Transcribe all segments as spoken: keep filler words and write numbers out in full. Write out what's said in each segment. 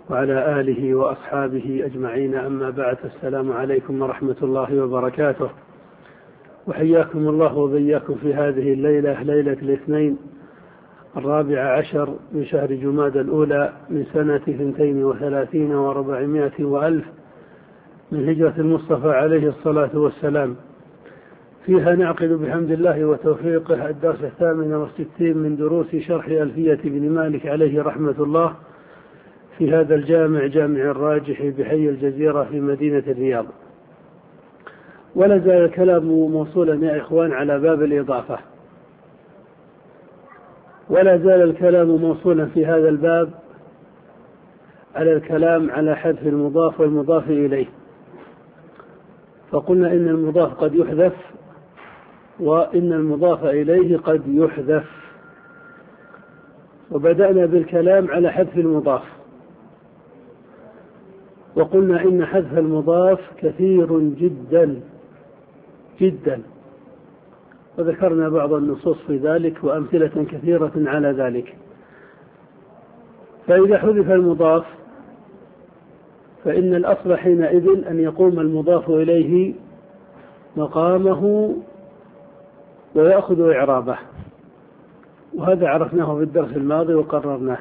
وعلى آله وأصحابه أجمعين، أما بعد. السلام عليكم ورحمة الله وبركاته، وحياكم الله وبياكم في هذه الليلة، ليلة الاثنين الرابع عشر من شهر جمادى الأولى من سنة اثنتين وثلاثين وأربعمائة وألف من هجرة المصطفى عليه الصلاة والسلام. فيها نعقد بحمد الله وتوفيقه الدرس الثامن والستين من دروس شرح ألفية بن مالك عليه رحمة الله في هذا الجامع، جامع الراجح بحي الجزيرة في مدينة الرياض. ولا زال الكلام موصولا يا إخوان على باب الإضافة، ولا زال الكلام موصولا في هذا الباب على الكلام على حذف المضاف والمضاف إليه. فقلنا إن المضاف قد يحذف وإن المضاف إليه قد يحذف، وبدأنا بالكلام على حذف المضاف، وقلنا إن حذف المضاف كثير جدا جدا، وذكرنا بعض النصوص في ذلك وأمثلة كثيرة على ذلك. فإذا حذف المضاف فإن الأصل حينئذ أن يقوم المضاف إليه مقامه ويأخذ إعرابه، وهذا عرفناه في الدرس الماضي وقررناه.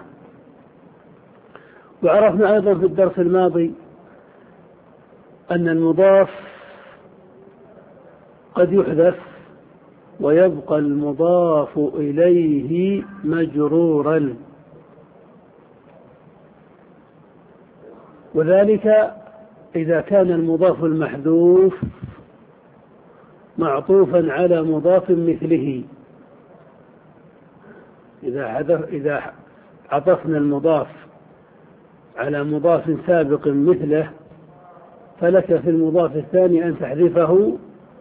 وعرفنا أيضا في الدرس الماضي أن المضاف قد يحذف ويبقى المضاف إليه مجرورا، وذلك إذا كان المضاف المحذوف معطوفا على مضاف مثله. إذا حذف إذا عطفنا المضاف على مضاف سابق مثله فلك في المضاف الثاني أن تحذفه،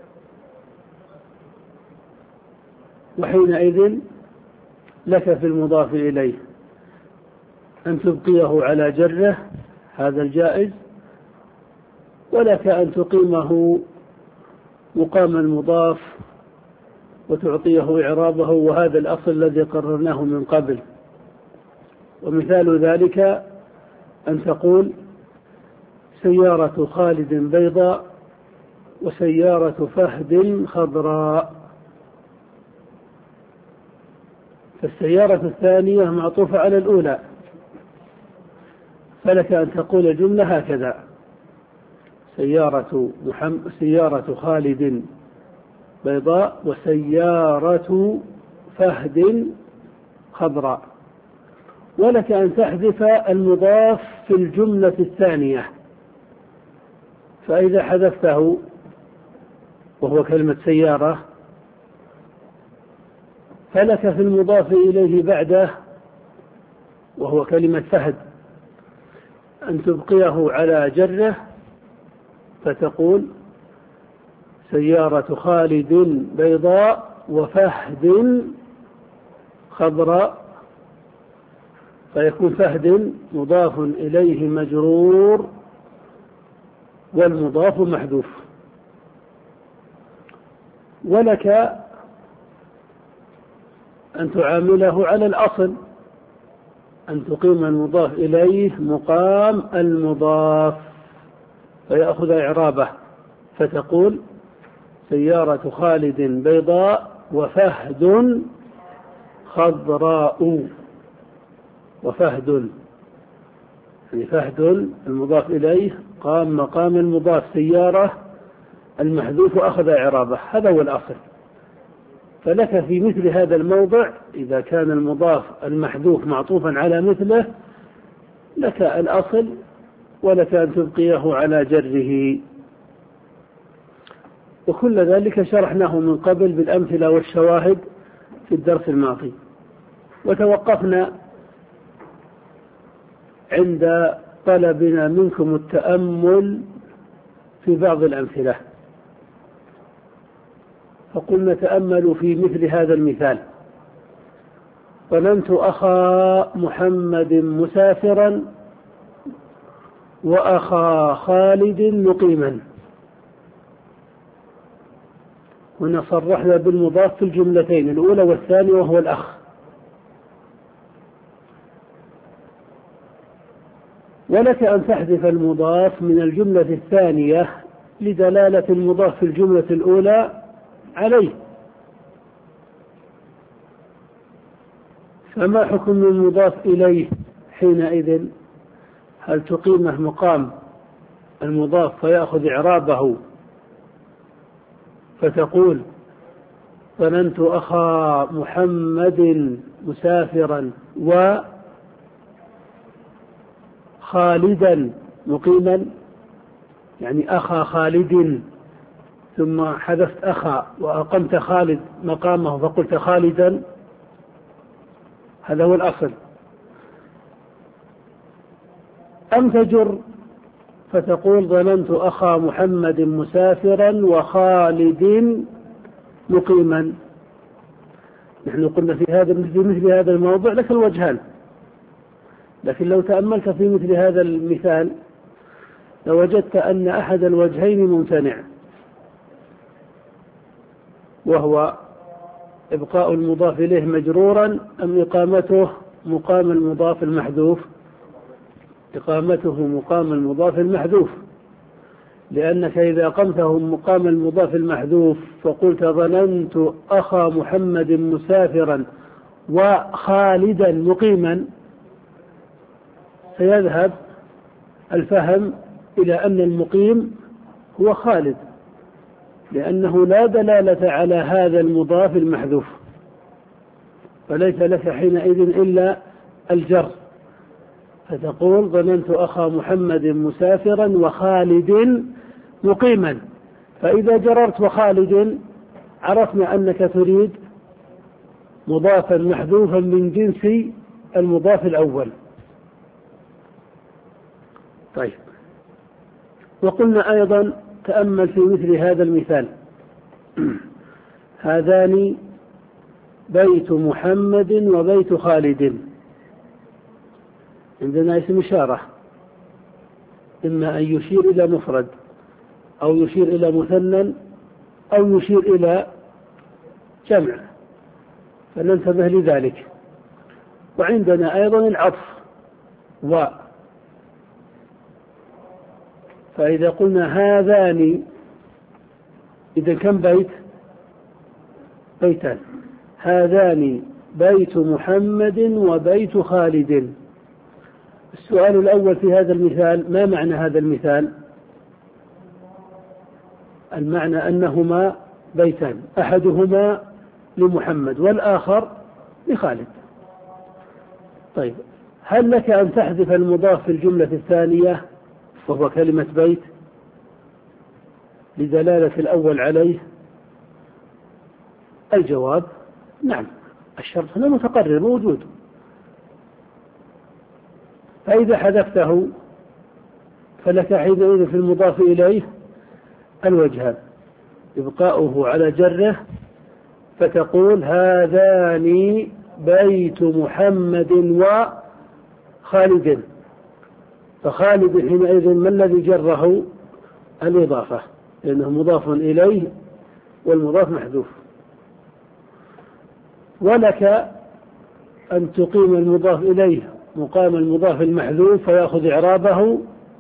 وحينئذ لك في المضاف إليه أن تبقيه على جره، هذا الجائز، ولك أن تقيمه مقام المضاف وتعطيه إعرابه، وهذا الأصل الذي قررناه من قبل. ومثال ذلك أن تقول سيارة خالد بيضاء وسيارة فهد خضراء، فالسيارة الثانية معطوفة على الأولى، فلك أن تقول الجملة هكذا: سيارة محمد سيارة خالد بيضاء وسيارة فهد خضراء، ولك أن تحذف المضاف في الجملة الثانية. فإذا حذفته وهو كلمة سيارة فلك في المضاف إليه بعده وهو كلمة فهد أن تبقيه على جره، فتقول سيارة خالد بيضاء وفهد خضراء، فيكون فهد مضاف إليه مجرور والمضاف محذوف. ولك أن تعامله على الأصل، أن تقيم المضاف إليه مقام المضاف فيأخذ إعرابه، فتقول سيارة خالد بيضاء وفهد خضراء، وفهد يعني فهد المضاف إليه قام مقام المضاف سيارة، المحذوف أخذ إعرابه، هذا هو الأصل. فلك في مثل هذا الموضع إذا كان المضاف المحذوف معطوفا على مثله لك الأصل، ولك أن تبقيه على جره. وكل ذلك شرحناه من قبل بالأمثلة والشواهد في الدرس الماضي، وتوقفنا عند طلبنا منكم التأمل في بعض الأمثلة، فقلنا تأملوا في مثل هذا المثال: ظننت أخا محمد مسافرا وأخا خالد مقيما. هنا صرحنا بالمضاف في الجملتين الأولى والثانية وهو الأخ، ولك أن تحذف المضاف من الجملة الثانية لدلالة المضاف في الجملة الأولى عليه. فما حكم المضاف إليه حينئذ؟ هل تقيمه مقام المضاف فيأخذ إعرابه فتقول ظننت أخا محمد مسافرا وخالدا مقيما، يعني أخا خالد ثم حذفت أخا وأقمت خالد مقامه فقلت خالدا، هذا هو الأصل. أم تجر فتقول ظننت أخا محمد مسافرا وخالد مقيما. نحن قلنا في هذا في مثل هذا الموضوع لك الوجهان، لكن لو تأملت في مثل هذا المثال لوجدت أن أحد الوجهين ممتنع، وهو إبقاء المضاف إليه مجرورا أم إقامته مقام المضاف المحذوف. إقامته مقام المضاف المحذوف، لأنك إذا أقمته مقام المضاف المحذوف فقلت ظننت أخا محمد مسافرا وخالدا مقيما سيذهب الفهم إلى أن المقيم هو خالد، لأنه لا دلالة على هذا المضاف المحذوف، فليس لك حينئذ إلا الجر، فتقول ظننت أخا محمد مسافرا وخالد مقيما. فإذا جررت وخالد عرفنا أنك تريد مضافا محذوفا من جنس المضاف الأول. طيب، وقلنا أيضا تأمل في مثل هذا المثال: هذان بيت محمد وبيت خالد. عندنا اسم إشارة، إما أن يشير إلى مفرد أو يشير إلى مثنى أو يشير إلى جمع، فننتبه لذلك. وعندنا أيضا العطف و، فإذا قلنا هذان إذا كم بيت؟ بيتان. هذان بيت محمد وبيت خالد. السؤال الأول في هذا المثال: ما معنى هذا المثال؟ المعنى أنهما بيتان، أحدهما لمحمد والآخر لخالد. طيب، هل لك أن تحذف المضاف في الجملة الثانية وهو كلمة بيت لدلالة الأول عليه؟ الجواب نعم، الشرط هنا متقرر موجود. فإذا حذفته فلك حينئذ في المضاف إليه الوجهان: إبقاؤه على جره فتقول هذان بيت محمد وخالد، فخالد حينئذ ما الذي جره؟ الإضافة، لأنه مضاف إليه والمضاف محذوف. ولك أن تقيم المضاف إليه مقام المضاف المحذوف فيأخذ إعرابه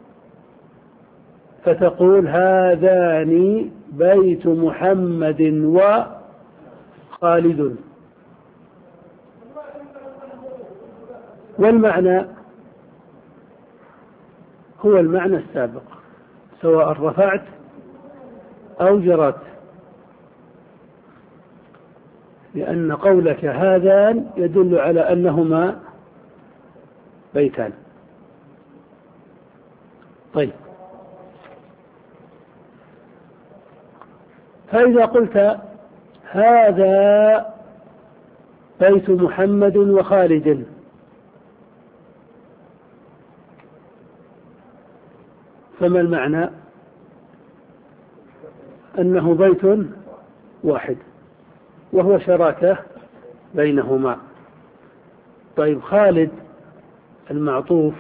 فتقول هذان بيت محمد وخالد. والمعنى هو المعنى السابق سواء رفعت أو جرت، لأن قولك هذان يدل على أنهما بيتان. طيب، فإذا قلت هذا بيت محمد وخالد فما المعنى؟ أنه بيت واحد وهو شراكة بينهما. طيب، خالد المعطوف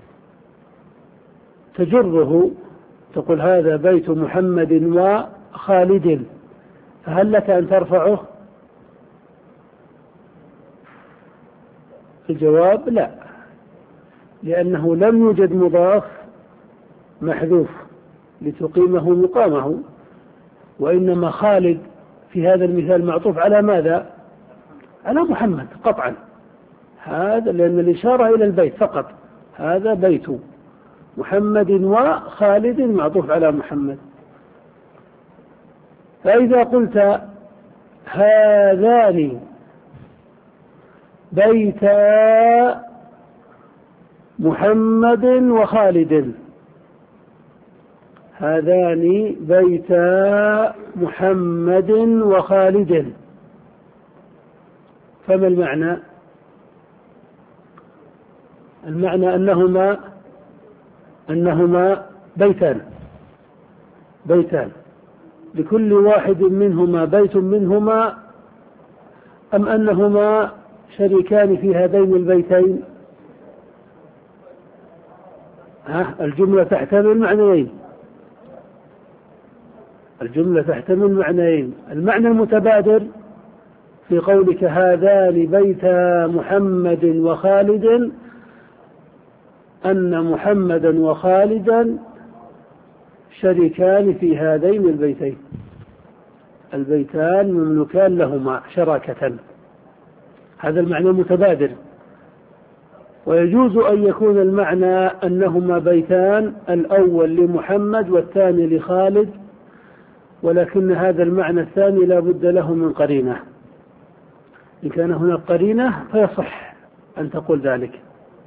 تجره تقول هذا بيت محمد وخالد، فهل لك أن ترفعه؟ الجواب لا، لأنه لم يوجد مضاف محذوف لتقيمه مقامه، وإنما خالد في هذا المثال معطوف على ماذا؟ على محمد قطعا، هذا لأن الإشارة إلى البيت فقط، هذا بيت محمد وخالد معطوف على محمد. فإذا قلت هذان بيتا محمد وخالد، هذان بيتا محمد وخالد، فما المعنى؟ المعنى أنهما أنهما بيتان بيتان لكل واحد منهما بيت منهما، أم أنهما شريكان في هذين البيتين؟ ها الجملة تحتمل معنيين، الجملة تحتمل معنيين. المعنى المتبادر في قولك هذان بيتا محمد وخالد أن محمدا وخالدا شريكان في هذين البيتين، البيتان مملوكان لهما شراكة، هذا المعنى المتبادر. ويجوز أن يكون المعنى أنهما بيتان، الأول لمحمد والثاني لخالد، ولكن هذا المعنى الثاني لا بد له من قرينة، إن كان هناك قرينة فيصح أن تقول ذلك،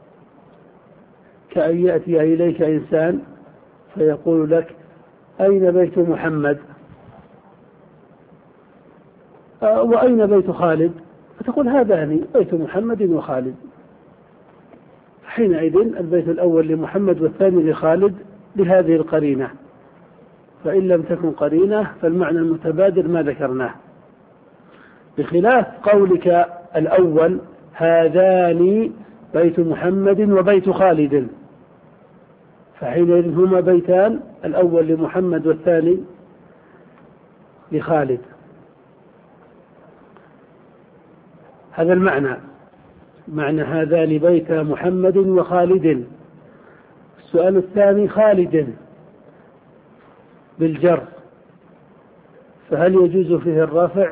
كأن يأتي إليك إنسان فيقول لك أين بيت محمد وأين بيت خالد، فتقول هذان بيت محمد وخالد، حينئذ البيت الأول لمحمد والثاني لخالد بهذه القرينة. فإن لم تكن قرينة فالمعنى المتبادر ما ذكرناه، بخلاف قولك الأول هذان بيت محمد وبيت خالد، فحينئذ هما بيتان، الأول لمحمد والثاني لخالد، هذا المعنى، معنى هذان بيت محمد وخالد. السؤال الثاني خالد بالجر، فهل يجوز فيه الرفع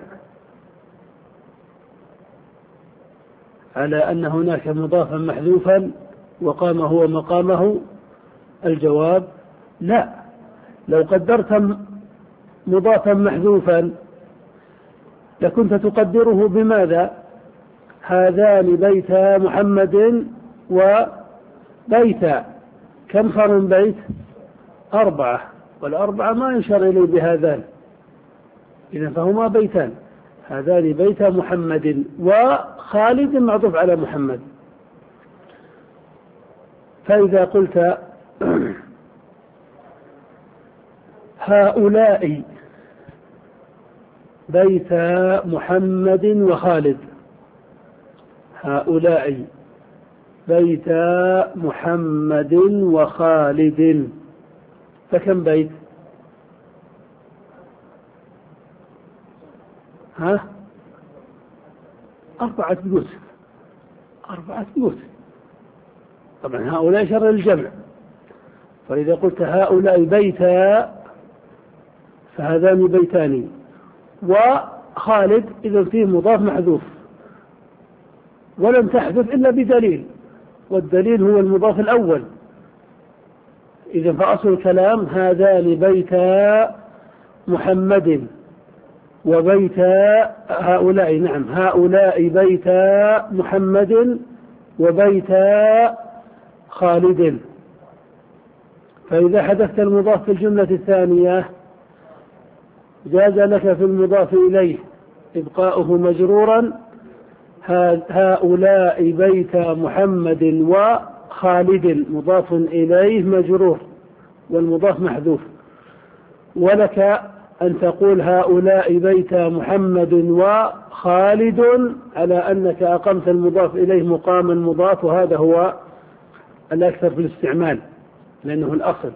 على أن هناك مضافا محذوفا وقام هو مقامه؟ الجواب لا، لو قدرت مضافا محذوفا لكنت تقدره بماذا؟ هذان بيتا محمد وبيتا، كم صار من بيت؟ أربعة، والأربعة ما يشار إليه بهذان، إذن فهما بيتان، هذان بيتا محمد وخالد معطوف على محمد. فإذا قلت هؤلاء بيتا محمد وخالد، هؤلاء بيتا محمد وخالد، فكم بيت؟ ها أربعة بيوت، أربعة بيوت، طبعا هؤلاء شر الجمع، فإذا قلت هؤلاء بيتا فهذان بيتان، وخالد إذا فيه مضاف محذوف، ولم تحذف إلا بدليل، والدليل هو المضاف الأول، إذا فأصل الكلام هذان بيتا محمد وبيتا هؤلاء، نعم هؤلاء بيتا محمد وبيتا خالد. فإذا حذفت المضاف في الجملة الثانية جاز لك في المضاف إليه إبقاؤه مجرورا، هؤلاء بيتا محمد وخالد مضاف إليه مجرور والمضاف محذوف، ولك أن تقول هؤلاء بيتا محمد وخالد على أنك أقمت المضاف إليه مقام المضاف، وهذا هو الأكثر في الاستعمال لأنه الأصل.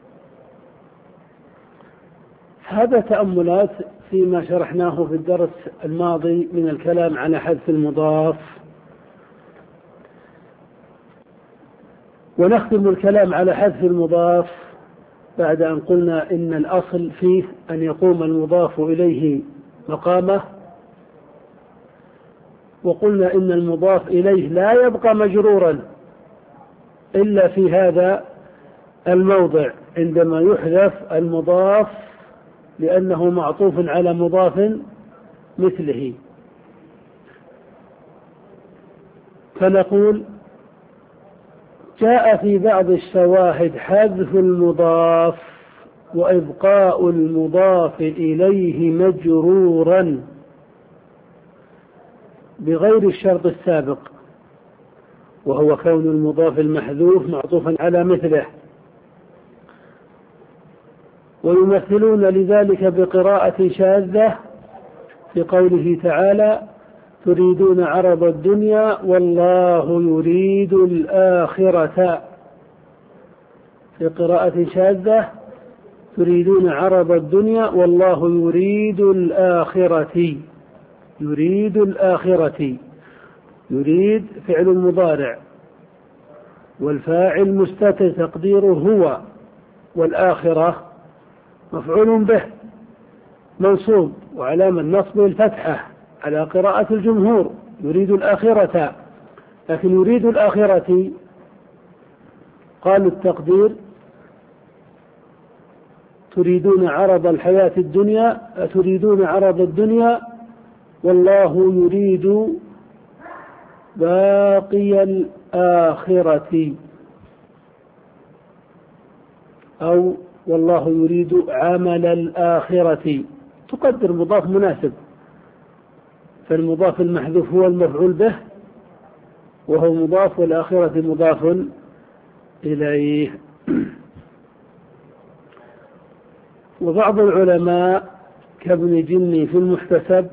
هذا تأملات فيما شرحناه في الدرس الماضي من الكلام على حذف المضاف. ونختم الكلام على حذف المضاف بعد أن قلنا إن الأصل فيه أن يقوم المضاف إليه مقامه، وقلنا إن المضاف إليه لا يبقى مجرورا إلا في هذا الموضع عندما يحذف المضاف لأنه معطوف على مضاف مثله. فنقول جاء في بعض الشواهد حذف المضاف وإبقاء المضاف إليه مجرورا بغير الشرط السابق، وهو كون المضاف المحذوف معطوفا على مثله، ويمثلون لذلك بقراءة شاذة في قوله تعالى تريدون عرض الدنيا والله يريد الآخرة. في قراءة شاذة تريدون عرض الدنيا والله يريد الآخرة. يريد الآخرة، يريد فعل مضارع والفاعل مستتر تقديره هو، والآخرة مفعول به منصوب وعلامة نصبه الفتحة على قراءة الجمهور، يريد الآخرة. لكن يريد الآخرة قالوا التقدير تريدون عرض الحياة الدنيا، تريدون عرض الدنيا والله يريد باقي الآخرة، أو والله يريد عمل الآخرة، تقدر مضاف مناسب. فالمضاف المحذوف هو المفعول به وهو مضاف، والآخرة مضاف إليه. وبعض العلماء كابن جني في المحتسب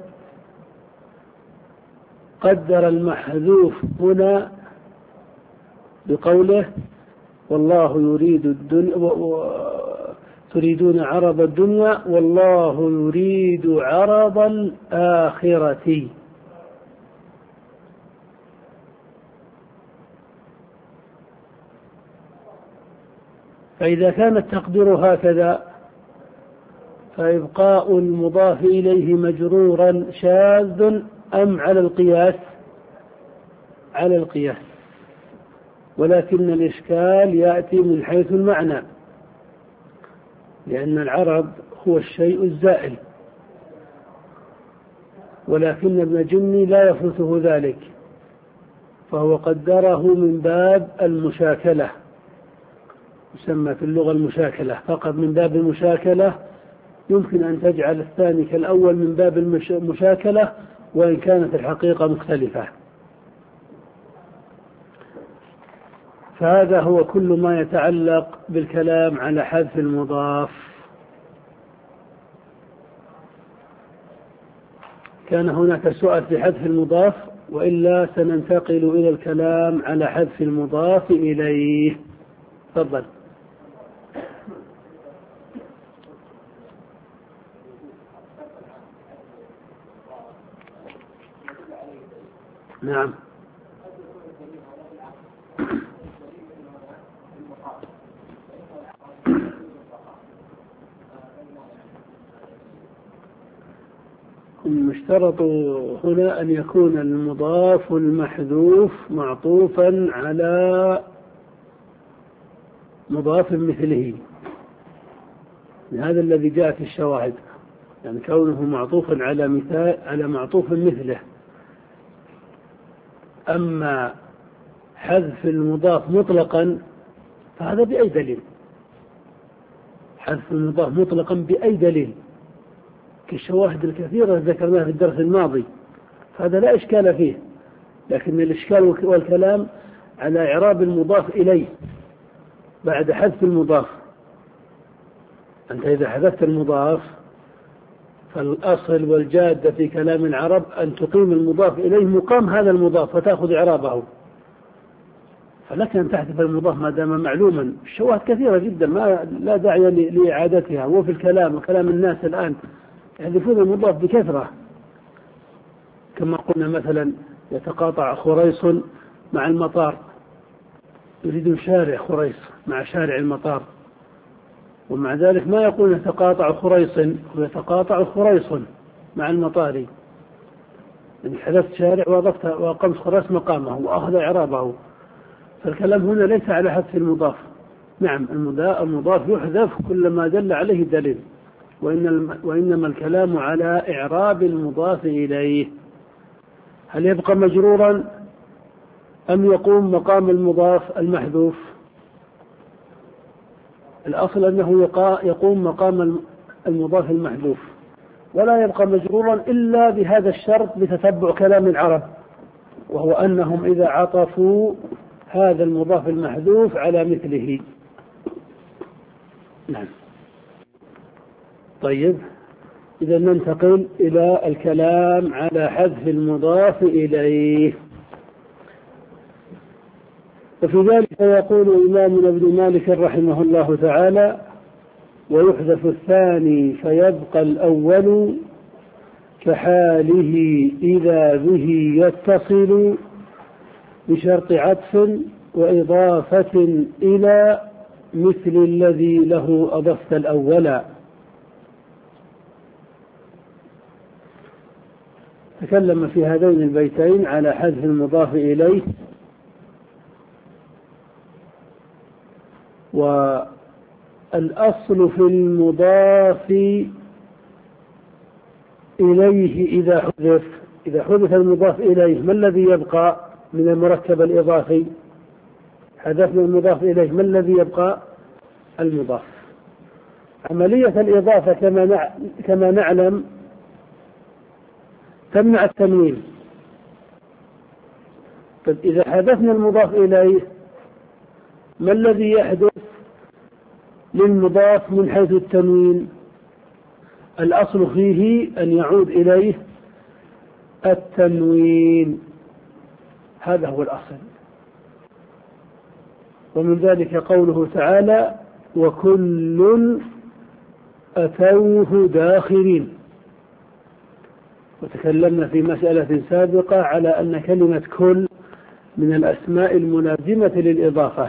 قدر المحذوف هنا بقوله والله يريد الدنيا تريدون عرض الدنيا والله يريد عرض الآخرة. فإذا كان التقدير هكذا فإبقاء المضاف إليه مجرورا شاذ أم على القياس؟ على القياس، ولكن الإشكال يأتي من حيث المعنى، لأن العرض هو الشيء الزائل، ولكن ابن جني لا يفوته ذلك، فهو قدره من باب المشاكلة، يسمى في اللغة المشاكلة، فقط من باب المشاكلة. يمكن أن تجعل الثاني كالأول من باب المشاكلة وإن كانت الحقيقة مختلفة. فهذا هو كل ما يتعلق بالكلام على حذف المضاف. كان هناك سؤال في حذف المضاف، وإلا سننتقل إلى الكلام على حذف المضاف إليه. تفضل. نعم. المشترط هنا أن يكون المضاف المحذوف معطوفا على مضاف مثله، هذا الذي جاء في الشواهد، يعني كونه معطوفا على مثال على معطوف مثله. أما حذف المضاف مطلقا فهذا بأي دليل؟ حذف المضاف مطلقا بأي دليل؟ كالشواهد الكثيرة ذكرناها في الدرس الماضي، فهذا لا إشكال فيه، لكن الإشكال والكلام على إعراب المضاف إليه بعد حذف المضاف. أنت إذا حذفت المضاف فالأصل والجادة في كلام العرب أن تقيم المضاف إليه مقام هذا المضاف وتأخذ إعرابه، فلك أن تحذف المضاف ما دام معلوما. الشواهد كثيرة جدا ما لا داعي لإعادتها، وفي الكلام وكلام الناس الآن يحذفون المضاف بكثرة، كما قلنا مثلا يتقاطع خريص مع المطار، يريدون شارع خريص مع شارع المطار، ومع ذلك ما يقول يتقاطع خريص، ويتقاطع خريص مع المطار. يعني حذفت شارع وأضفت وأقمت خريص مقامه وأخذ إعرابه. فالكلام هنا ليس على حذف المضاف. نعم المضاف يحذف كلما دل عليه دليل، وإنما الكلام على إعراب المضاف إليه. هل يبقى مجرورا أم يقوم مقام المضاف المحذوف؟ الأصل أنه يقوم مقام المضاف المحذوف، ولا يبقى مجرورا إلا بهذا الشرط بتتبع كلام العرب، وهو أنهم إذا عطفوا هذا المضاف المحذوف على مثله. نعم. طيب، إذا ننتقل إلى الكلام على حذف المضاف إليه. وفي ذلك يقول إمامنا ابن مالك رحمه الله تعالى: ويحذف الثاني فيبقى الأول كحاله إذا به يتصل بشرط عطف وإضافة إلى مثل الذي له أضفت الأول. تكلم في هذين البيتين على حذف المضاف إليه، والأصل في المضاف إليه إذا حذف إذا حذف المضاف إليه ما الذي يبقى من المركب الإضافي؟ حذفنا المضاف إليه، ما الذي يبقى؟ المضاف. عملية الإضافة كما كما نعلم تمنع التنوين. طيب إذا حذفنا المضاف إليه ما الذي يحدث للمضاف من حيث التنوين؟ الأصل فيه أن يعود إليه التنوين، هذا هو الأصل. ومن ذلك قوله تعالى: وكل أتوه داخرين. وتكلمنا في مسألة سابقة على أن كلمة كل من الأسماء الملازمة للإضافة،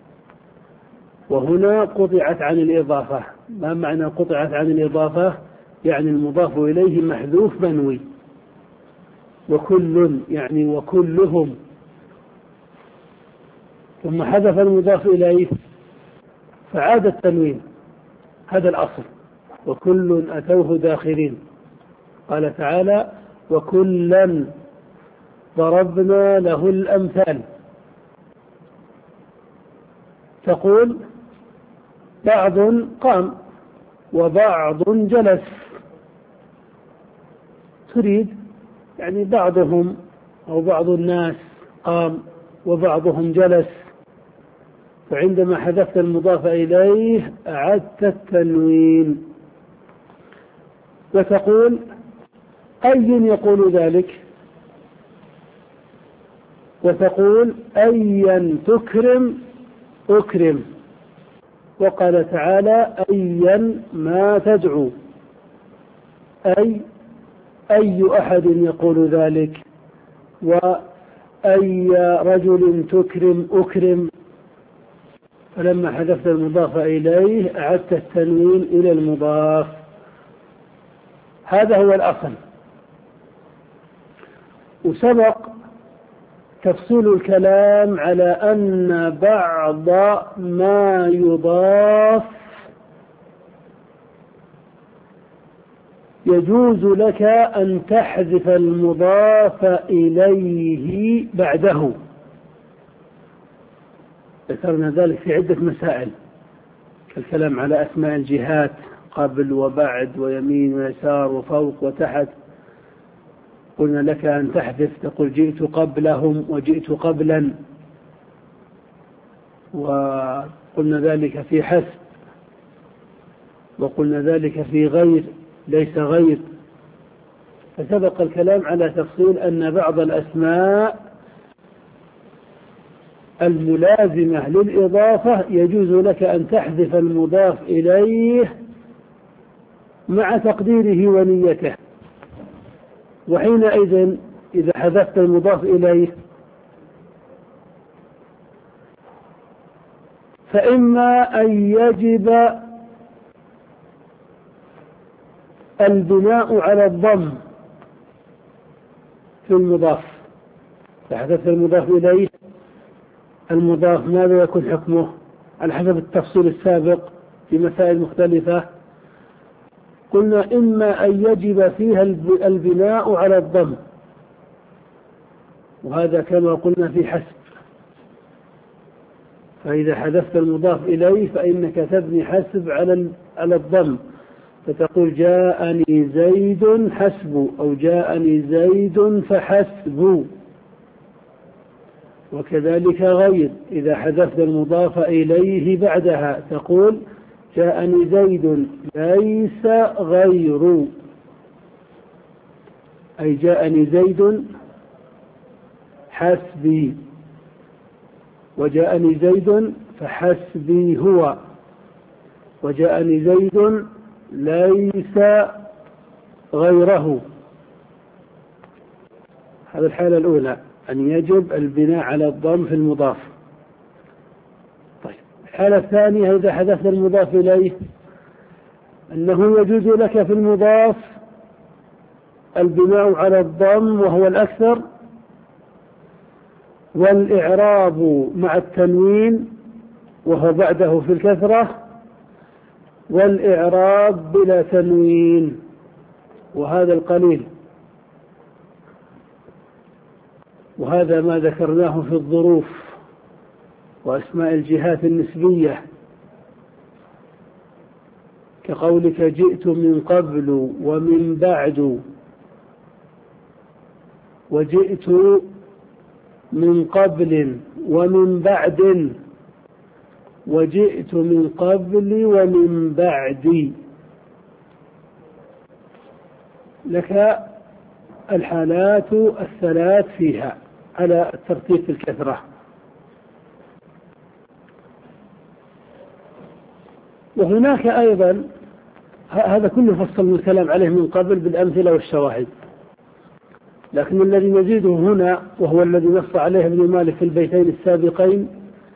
وهنا قطعت عن الإضافة. ما معنى قطعت عن الإضافة؟ يعني المضاف إليه محذوف منوي. وكل يعني وكلهم، ثم حذف المضاف إليه فعاد التنوين، هذا الأصل. وكل أتوه داخرين. قال تعالى: وكلا ضربنا له الأمثال. تقول بعض قام وبعض جلس، تريد يعني بعضهم أو بعض الناس قام وبعضهم جلس. فعندما حذفت المضاف إليه أعدت التنوين. وتقول أي يقول ذلك؟ وتقول أيا تكرم أكرم. وقال تعالى: أيا ما تدعو، أي أي أحد يقول ذلك، وأي رجل تكرم أكرم. فلما حذفت المضاف إليه أعدت التنوين إلى المضاف. هذا هو الأصل. وسبق تفصيل الكلام على أن بعض ما يضاف يجوز لك أن تحذف المضاف إليه بعده. ذكرنا ذلك في عدة مسائل، كالكلام على أسماء الجهات: قبل وبعد ويمين ويسار وفوق وتحت. قلنا لك أن تحذف، تقول جئت قبلهم وجئت قبلا. وقلنا ذلك في حسب، وقلنا ذلك في غير ليس غير. فسبق الكلام على تفصيل أن بعض الأسماء الملازمة للإضافة يجوز لك أن تحذف المضاف إليه مع تقديره ونيته. وحينئذ إذا حذفت المضاف إليه فإما أن يجب البناء على الضم في المضاف. فحدث المضاف إليه، المضاف ماذا يكون حكمه على حسب التفصيل السابق في مسائل مختلفة؟ قلنا إما أن يجب فيها البناء على الضم، وهذا كما قلنا في حسب. فإذا حذفت المضاف إليه فإنك تبني حسب على على الضم، فتقول جاءني زيد حسب، أو جاءني زيد فحسب. وكذلك غير، إذا حذفت المضاف إليه بعدها تقول جاءني زيد ليس غير، أي جاءني زيد حسبي، وجاءني زيد فحسبي هو، وجاءني زيد ليس غيره. هذه الحالة الأولى، أن يجب البناء على الضم في المضاف. طيب، الحالة الثانية إذا حدث المضاف إليه أنه يجوز لك في المضاف البناء على الضم وهو الأكثر، والإعراب مع التنوين وهو بعده في الكثرة، والإعراب بلا تنوين وهذا القليل. وهذا ما ذكرناه في الظروف وأسماء الجهات النسبية، كقولك جئت من قبل ومن بعد، وجئت من قبل ومن بعد، وجئت من قبل ومن بعد. لك الحالات الثلاث فيها على الترتيب في الكثرة. وهناك أيضا، هذا كله فصلنا الكلام عليه من قبل بالأمثلة والشواهد، لكن الذي نزيده هنا وهو الذي نص عليه ابن مالك في البيتين السابقين،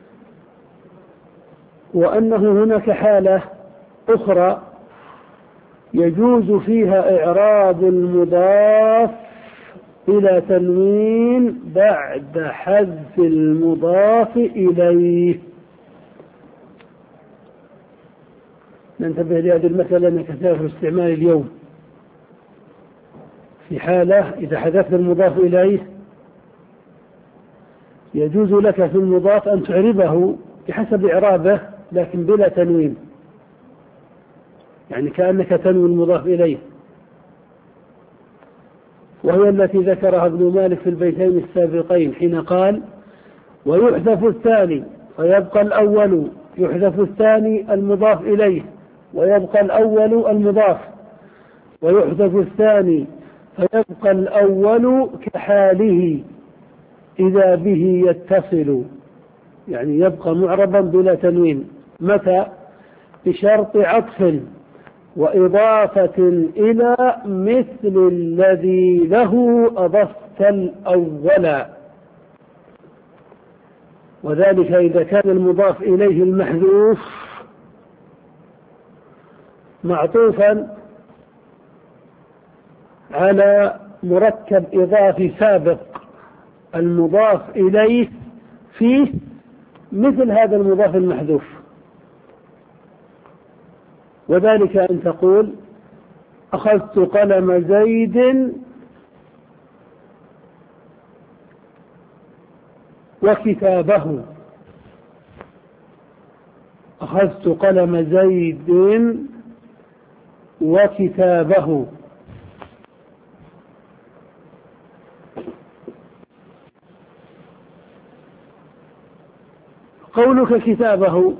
وأنه هناك حالة أخرى يجوز فيها إعراب المضاف إلى تنوين بعد حذف المضاف إليه. ننتبه لهذه المسألة لأنها كثيرة في استعمال اليوم. في حالة إذا حذفت المضاف إليه يجوز لك في المضاف أن تعربه بحسب إعرابه لكن بلا تنوين، يعني كأنك تنوي المضاف إليه، وهي التي ذكرها ابن مالك في البيتين السابقين حين قال ويحذف الثاني فيبقى الأول، يحذف الثاني المضاف إليه ويبقى الأول المضاف، ويحذف الثاني فيبقى الأول كحاله إذا به يتصل، يعني يبقى معربا بلا تنوين. متى؟ بشرط عطف وإضافة إلى مثل الذي له أضفت الأول، وذلك إذا كان المضاف إليه المحذوف معطوفا على مركب إضافي سابق المضاف إليه فيه مثل هذا المضاف المحذوف، وذلك أن تقول أخذت قلم زيد وكتابه، أخذت قلم زيد وكتابه. قولك كتابه،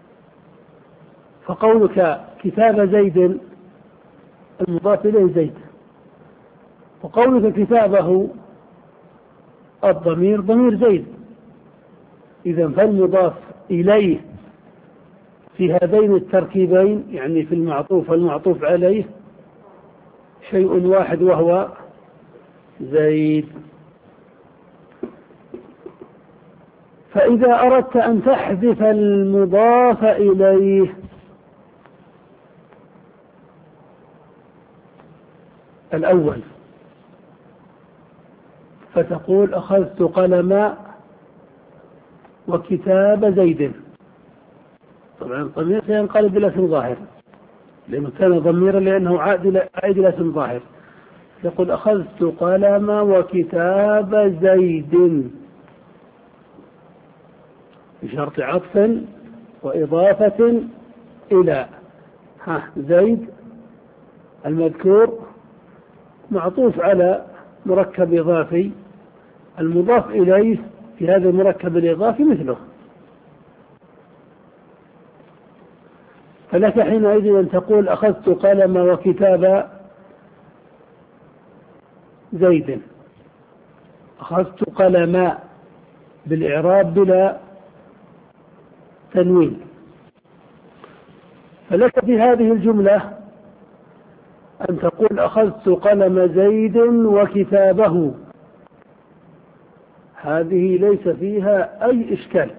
فقولك كتاب زيد المضاف إليه زيد، وقولك كتابه الضمير ضمير زيد، إذا فالمضاف إليه في هذين التركيبين يعني في المعطوف والمعطوف عليه شيء واحد وهو زيد. فإذا أردت أن تحذف المضاف إليه الأول فتقول أخذت قلم وكتاب زيد. طبعا الضمير سينقلب إلى اسم ظاهر لأنه كان ضميرا لأنه عائد إلى اسم ظاهر. يقول أخذت قلم وكتاب زيد بشرط عطف وإضافة إلى ها زيد المذكور معطوف على مركب إضافي المضاف إليه في هذا المركب الإضافي مثله. فلك حينئذ أن تقول أخذت قلم وكتاب زيد. أخذت قلم بالإعراب بلا تنوين. فلك في هذه الجملة أن تقول أخذت قلم زيد وكتابه. هذه ليس فيها أي إشكال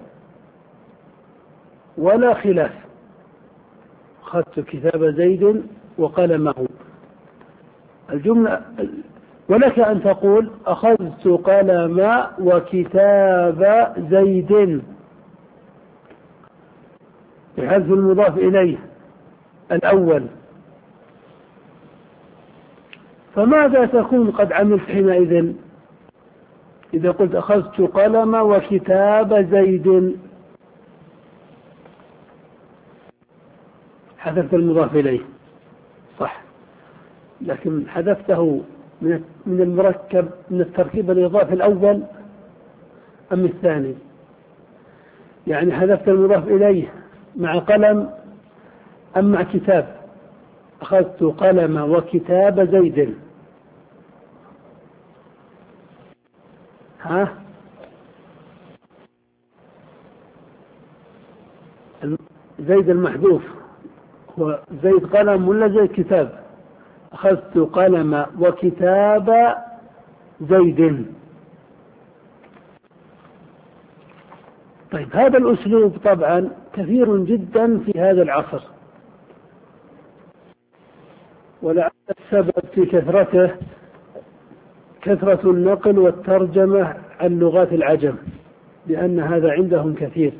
ولا خلاف. أخذت كتاب زيد وقلمه الجملة. ولك أن تقول أخذت قلم وكتاب زيد بحذف المضاف إليه الأول. فماذا تكون قد عملت حينئذ إذا قلت أخذت قلم وكتاب زيد؟ حذفت المضاف إليه صح، لكن حذفته من من المركب من التركيب الإضافي الأول أم الثاني؟ يعني حذفت المضاف إليه مع قلم أم مع كتاب؟ أخذت قلم وكتاب زيد. ها زيد المحذوف هو زيد قلم ولا زيد كتاب؟ أخذت قلم وكتاب زيد. طيب هذا الأسلوب طبعا كثير جدا في هذا العصر، ولعل السبب في كثرته كثرة النقل والترجمة عن لغات العجم، لأن هذا عندهم كثير،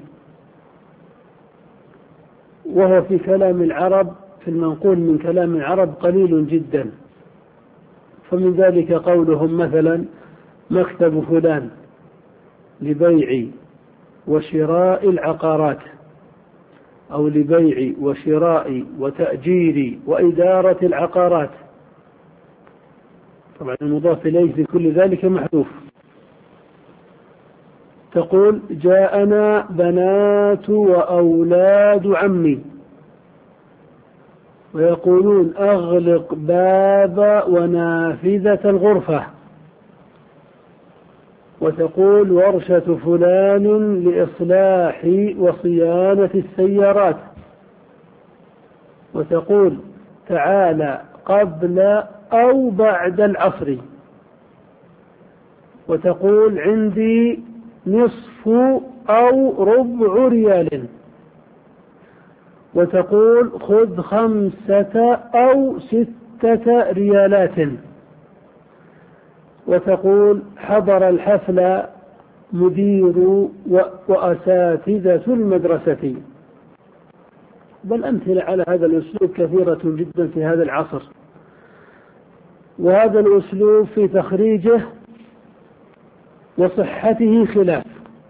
وهو في كلام العرب في المنقول من كلام العرب قليل جدا. فمن ذلك قولهم مثلا مكتب فلان لبيع وشراء العقارات، أو لبيع وشراء وتأجير وإدارة العقارات. طبعا المضاف إليه في كل ذلك محذوف. تقول جاءنا بنات وأولاد عمي، ويقولون أغلق باب ونافذة الغرفة. وتقول ورشة فلان لإصلاح وصيانة السيارات. وتقول تعالى قبل أو بعد العصر. وتقول عندي نصف أو ربع ريال. وتقول خذ خمسة أو ستة ريالات. وتقول حضر الحفل مدير وأساتذة المدرسة. بل أمثلة على هذا الأسلوب كثيرة جدا في هذا العصر. وهذا الأسلوب في تخريجه وصحته خلاف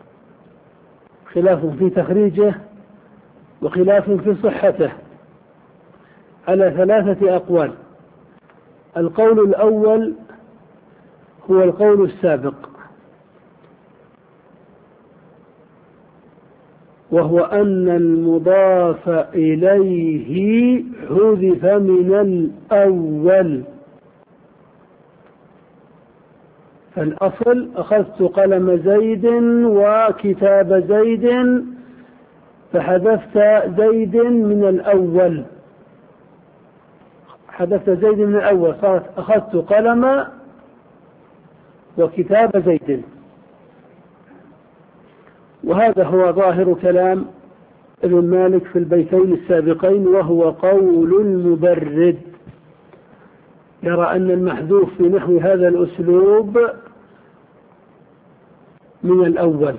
خلاف في تخريجه وخلاف في صحته على ثلاثة أقوال. القول الأول هو القول السابق، وهو أن المضاف إليه حذف من الأول. فالأصل أخذت قلم زيد وكتاب زيد، فحذفت زيد من الأول حذفت زيد من الأول صارت أخذت قلم وكتاب زيد. وهذا هو ظاهر كلام ابن مالك في البيتين السابقين، وهو قول المبرد، يرى أن المحذوف في نحو هذا الأسلوب من الأول.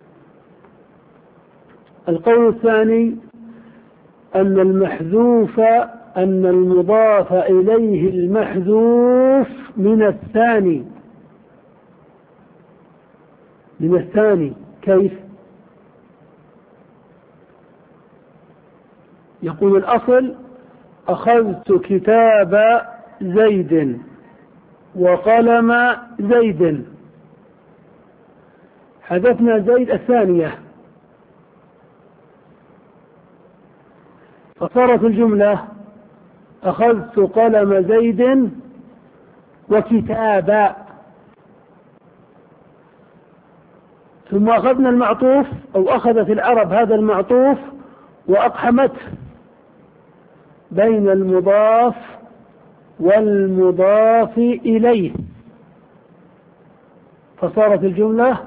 القول الثاني أن المحذوف أن المضاف إليه المحذوف من الثاني من الثاني كيف؟ يقول الأصل أخذت كتاب زيد وقلم زيد، حذفنا زيد الثانية فصارت الجملة أخذت قلم زيد وكتابا، ثم أخذنا المعطوف أو أخذت العرب هذا المعطوف وأقحمته بين المضاف والمضاف إليه، فصارت الجملة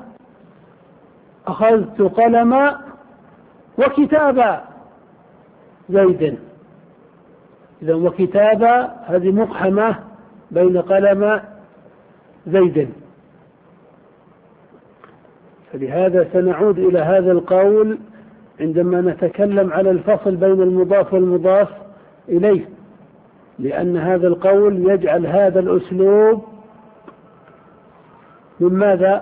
أخذت قلم وكتاب زيد. إذا وكتاب هذه مقحمة بين قلم زيد. فلهذا سنعود إلى هذا القول عندما نتكلم على الفصل بين المضاف والمضاف إليه، لأن هذا القول يجعل هذا الأسلوب من ماذا؟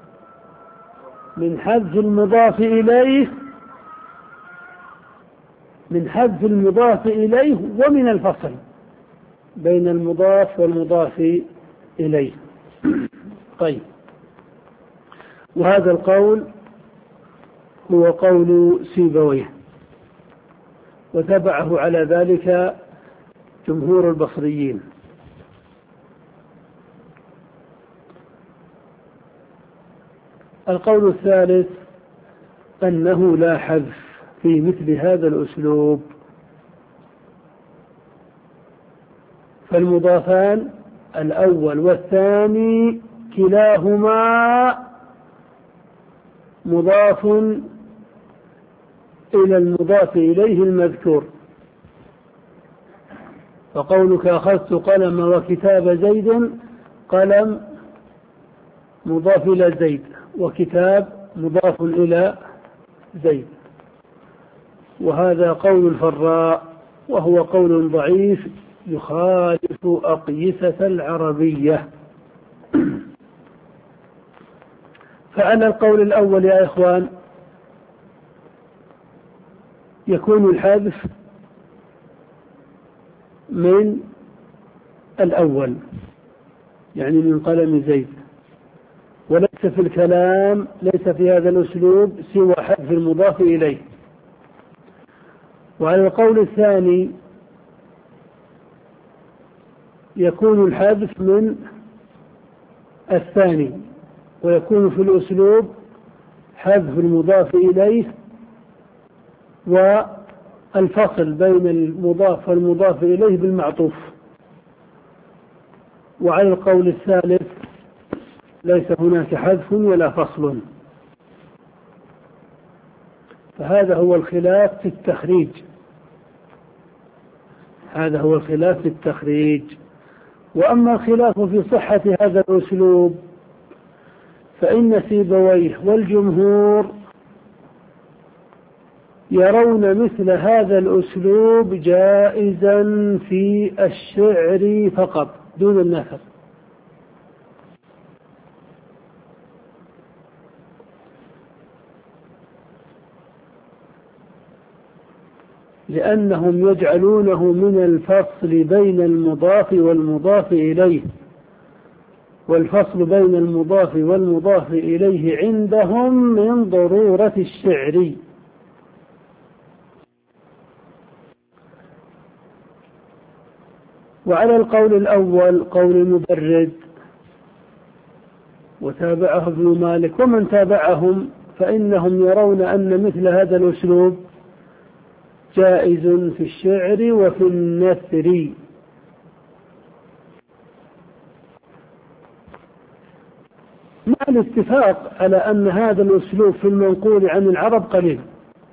من حذف المضاف إليه من حذف المضاف إليه ومن الفصل بين المضاف والمضاف إليه. طيب، وهذا القول هو قول سيبويه، وتبعه على ذلك جمهور البصريين. القول الثالث أنه لا حذف في مثل هذا الأسلوب، فالمضافان الأول والثاني كلاهما مضاف إلى المضاف إليه المذكور. فقولك أخذت قلم وكتاب زيد، قلم مضاف إلى زيد وكتاب مضاف إلى زيد، وهذا قول الفراء وهو قول ضعيف يخالف أقيسة العربية. فعلى القول الأول يا إخوان يكون الحذف من الأول، يعني من قلم زيد، وليس في الكلام ليس في هذا الأسلوب سوى حذف المضاف إليه. وعلى القول الثاني يكون الحذف من الثاني، ويكون في الأسلوب حذف المضاف إليه والفصل بين المضاف والمضاف إليه بالمعطوف. وعلى القول الثالث ليس هناك حذف ولا فصل. فهذا هو الخلاف في التخريج هذا هو الخلاف في التخريج. وأما الخلاف في صحة هذا الأسلوب فإن سيبويه والجمهور يرون مثل هذا الأسلوب جائزا في الشعر فقط دون النثر، لأنهم يجعلونه من الفصل بين المضاف والمضاف إليه، والفصل بين المضاف والمضاف إليه عندهم من ضرورة الشعر. وعلى القول الأول قول المبرد وتابعه ابن مالك ومن تابعهم، فإنهم يرون أن مثل هذا الأسلوب جائز في الشعر وفي النثر. مع الاتفاق على أن هذا الأسلوب في المنقول عن العرب قليل.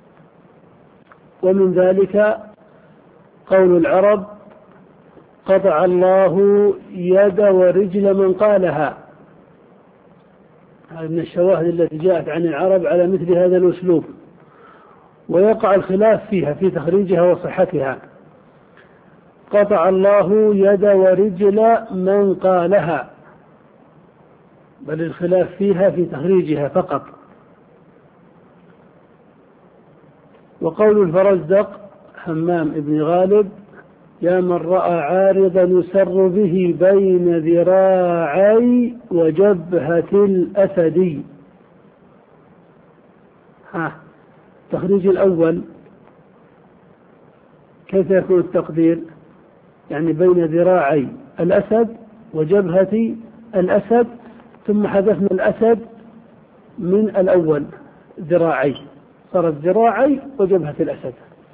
ومن ذلك قول العرب: قطع الله يد ورجل من قالها. هذه من الشواهد التي جاءت عن العرب على مثل هذا الأسلوب، ويقع الخلاف فيها في تخريجها وصحتها. قطع الله يد ورجل من قالها، بل الخلاف فيها في تخريجها فقط. وقول الفرزدق حمام ابن غالب: يا من رأى عارضا يسر به بين ذراعي وجبهة الأسد. ها التخريج الأول كيف يكون التقدير؟ يعني بين ذراعي الأسد وجبهة الأسد، ثم حذفنا الأسد من الأول ذراعي، صارت ذراعي وجبهة الأسد.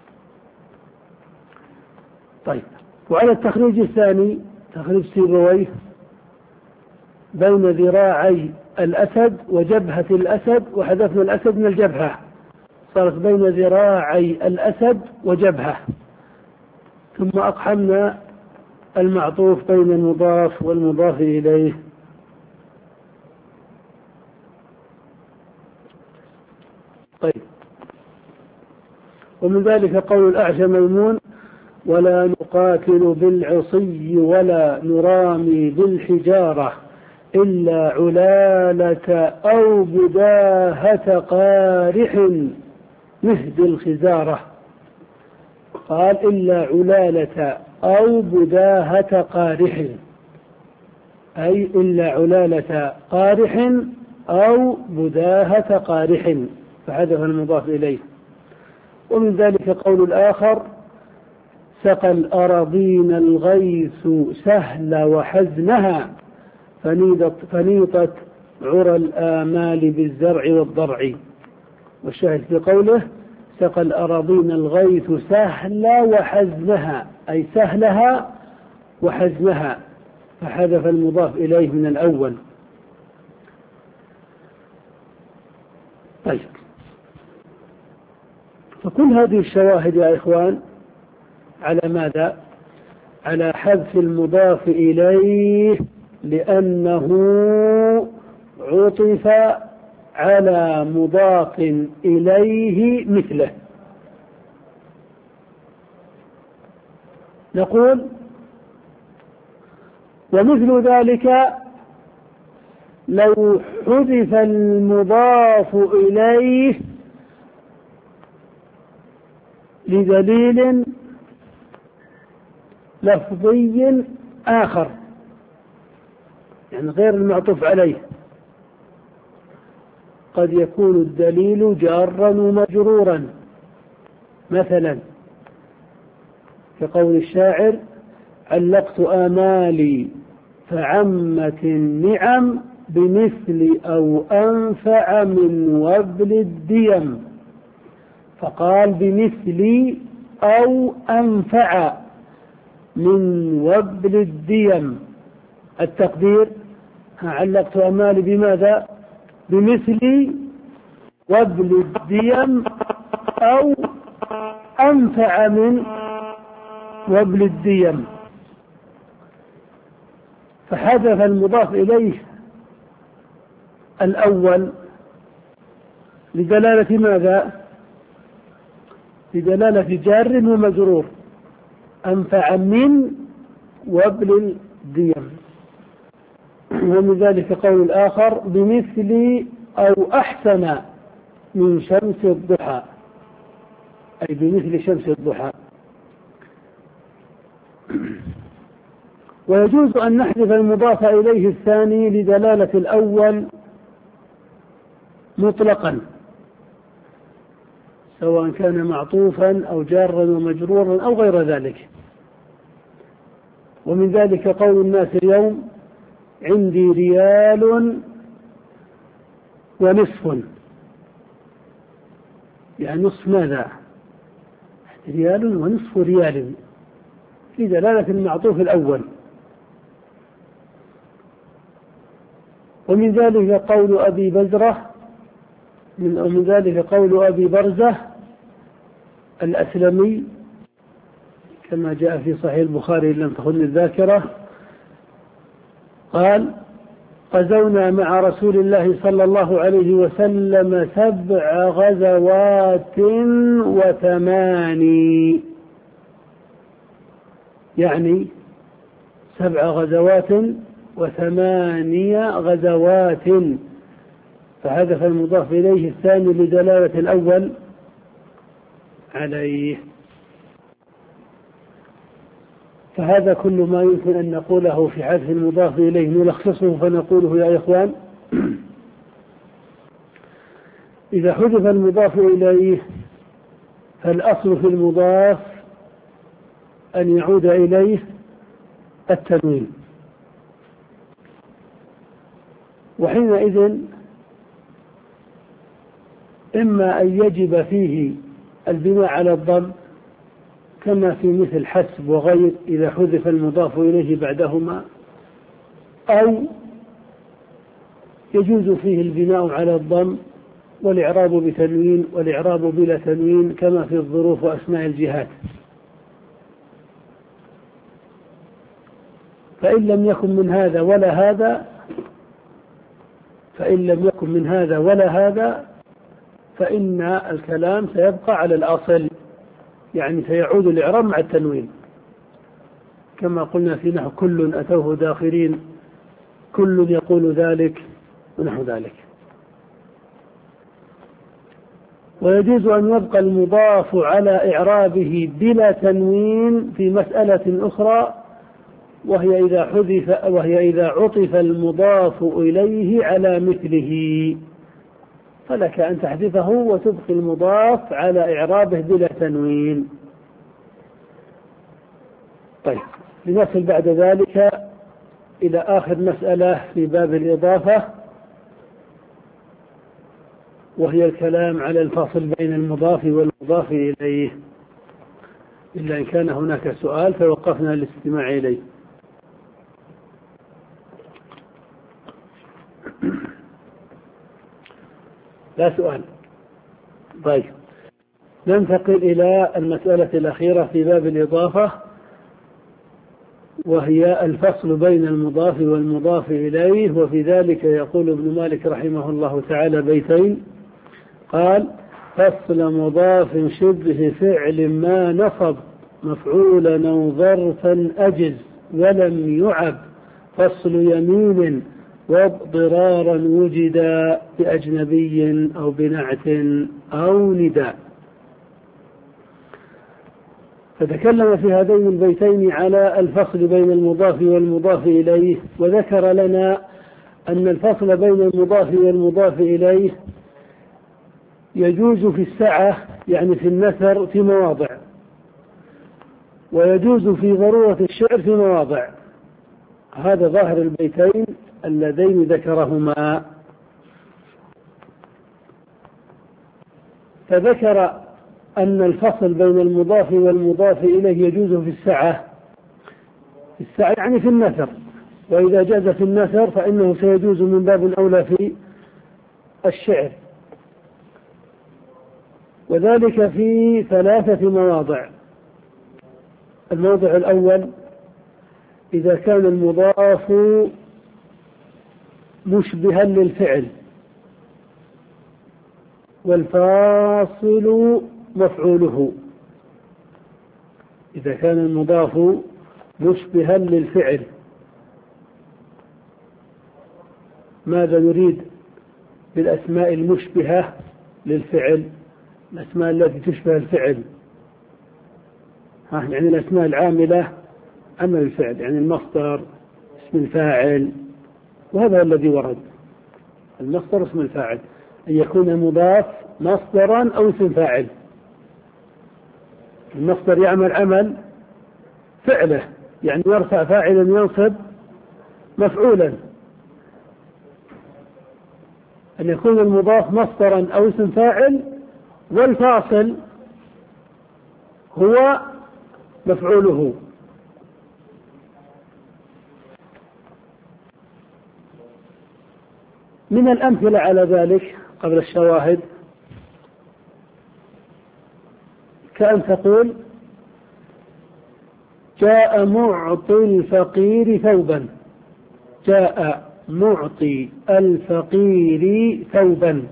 طيب، وعلى التخريج الثاني تخريج سيبويه: بين ذراعي الأسد وجبهة الأسد، وحذفنا الأسد من الجبهة، صارت بين ذراعي الأسد وجبهة، ثم أقحمنا المعطوف بين المضاف والمضاف إليه. طيب، ومن ذلك قول الأعشى ميمون: ولا نقاتل بالعصي ولا نرامي بالحجارة إلا علالة أو بداهة قارح مهد الخزارة. قال: إلا علالة أو بداهة قارح، أي إلا علالة قارح أو بداهة قارح، فحذف المضاف إليه. ومن ذلك قول الآخر: سقى الأراضين الغيث سهل وحزنها فنيطت عرى الآمال بالزرع والضرع. والشاهد في قوله: سقى الأراضين الغيث سهل وحزنها، أي سهلها وحزنها، فحذف المضاف إليه من الأول. طيب، فكل هذه الشواهد يا إخوان على ماذا؟ على حذف المضاف إليه، لأنه عطف على مضاف إليه مثله. نقول: ومثل ذلك لو حذف المضاف إليه لدليل لفظي آخر، يعني غير المعطوف عليه. قد يكون الدليل جارا ومجرورا، مثلا كقول الشاعر: علقت آمالي فعمت النعم بمثل أو أنفع من وبل الديم. فقال: بمثل أو أنفع من وبل الديم. التقدير: علقت آمالي بماذا؟ بمثل وبل الديم أو أنفع من وبل الديم. فحذف المضاف إليه الأول لدلالة ماذا؟ لدلالة جار ومجرور، أنفع من وبل الديم. ومن ذلك قول الآخر: بمثل أو أحسن من شمس الضحى، أي بمثل شمس الضحى. ويجوز أن نحذف المضاف إليه الثاني لدلالة الأول مطلقا، سواء كان معطوفا أو جارا ومجرورا أو غير ذلك. ومن ذلك قول الناس اليوم: عندي ريال ونصف، يعني نصف ماذا؟ ريال ونصف ريال، في دلالة المعطوف الأول. ومن ذلك قول أبي بزرة ومن ذلك قول أبي برزة الأسلمي كما جاء في صحيح البخاري لم تخن الذاكرة قال: غزونا مع رسول الله صلى الله عليه وسلم سبع غزوات وثماني، يعني سبع غزوات وثمانية غزوات، فحذف المضاف إليه الثاني لدلالة الأول عليه. فهذا كل ما يمكن أن نقوله في حذف المضاف إليه، نلخصه فنقوله يا إخوان: إذا حذف المضاف إليه فالأصل في المضاف أن يعود إليه التنوين، وحينئذ إما أن يجب فيه البناء على الضم كما في مثل حسب وغير إذا حذف المضاف إليه بعدهما، أو يجوز فيه البناء على الضم والإعراب بتنوين والإعراب بلا تنوين كما في الظروف وأسماء الجهات. فإن لم يكن من هذا ولا هذا فإن لم يكن من هذا ولا هذا فإن الكلام سيبقى على الأصل، يعني سيعود الإعراب مع التنوين، كما قلنا في نحو كل أتوه داخرين، كل يقول ذلك ونحو ذلك. ويجوز أن يبقى المضاف على إعرابه بلا تنوين في مسألة أخرى، وهي إذا حذف وهي إذا عطف المضاف إليه على مثله، فلك أن تحذفه وتبقي المضاف على إعرابه بلا تنوين. طيب، لنصل بعد ذلك إلى آخر مسألة في باب الإضافة، وهي الكلام على الفصل بين المضاف والمضاف إليه، إلا إن كان هناك سؤال فوقفنا الاستماع إليه. لا سؤال. طيب، ننتقل إلى المسألة الأخيرة في باب الإضافة، وهي الفصل بين المضاف والمضاف إليه. وفي ذلك يقول ابن مالك رحمه الله تعالى بيتين، قال: فصل مضاف شبه فعل ما نصب مفعولا أو ظرفا أجز ولم يعب فصل يمين واضطرارا وجدا بأجنبي أو بنعت أو نداء. فتكلم في هذين البيتين على الفصل بين المضاف والمضاف إليه، وذكر لنا أن الفصل بين المضاف والمضاف إليه يجوز في السعة، يعني في النثر، في مواضع، ويجوز في ضرورة الشعر في مواضع. هذا ظاهر البيتين اللذين ذكرهما. فذكر أن الفصل بين المضاف والمضاف إليه يجوز في السعة، في السعة يعني في النثر، وإذا جاز في النثر فإنه سيجوز من باب أولى في الشعر، وذلك في ثلاثة مواضع. الموضع الأول: إذا كان المضاف مشبها للفعل والفاصل مفعوله. إذا كان المضاف مشبها للفعل، ماذا نريد بالأسماء المشبهة للفعل؟ الأسماء التي تشبه الفعل، ها يعني الأسماء العاملة عمل الفعل، يعني المصدر، اسم الفاعل، وهذا الذي ورد. المصدر اسم الفاعل، أن يكون مضاف مصدرا أو اسم فاعل. المصدر يعمل عمل فعله، يعني يرفع فاعلا ينصب مفعولا. أن يكون المضاف مصدرا أو اسم فاعل، والفاصل هو مفعوله. من الأمثلة على ذلك قبل الشواهد كأن تقول جاء معطي الفقير ثوبا، جاء معطي الفقير ثوبا.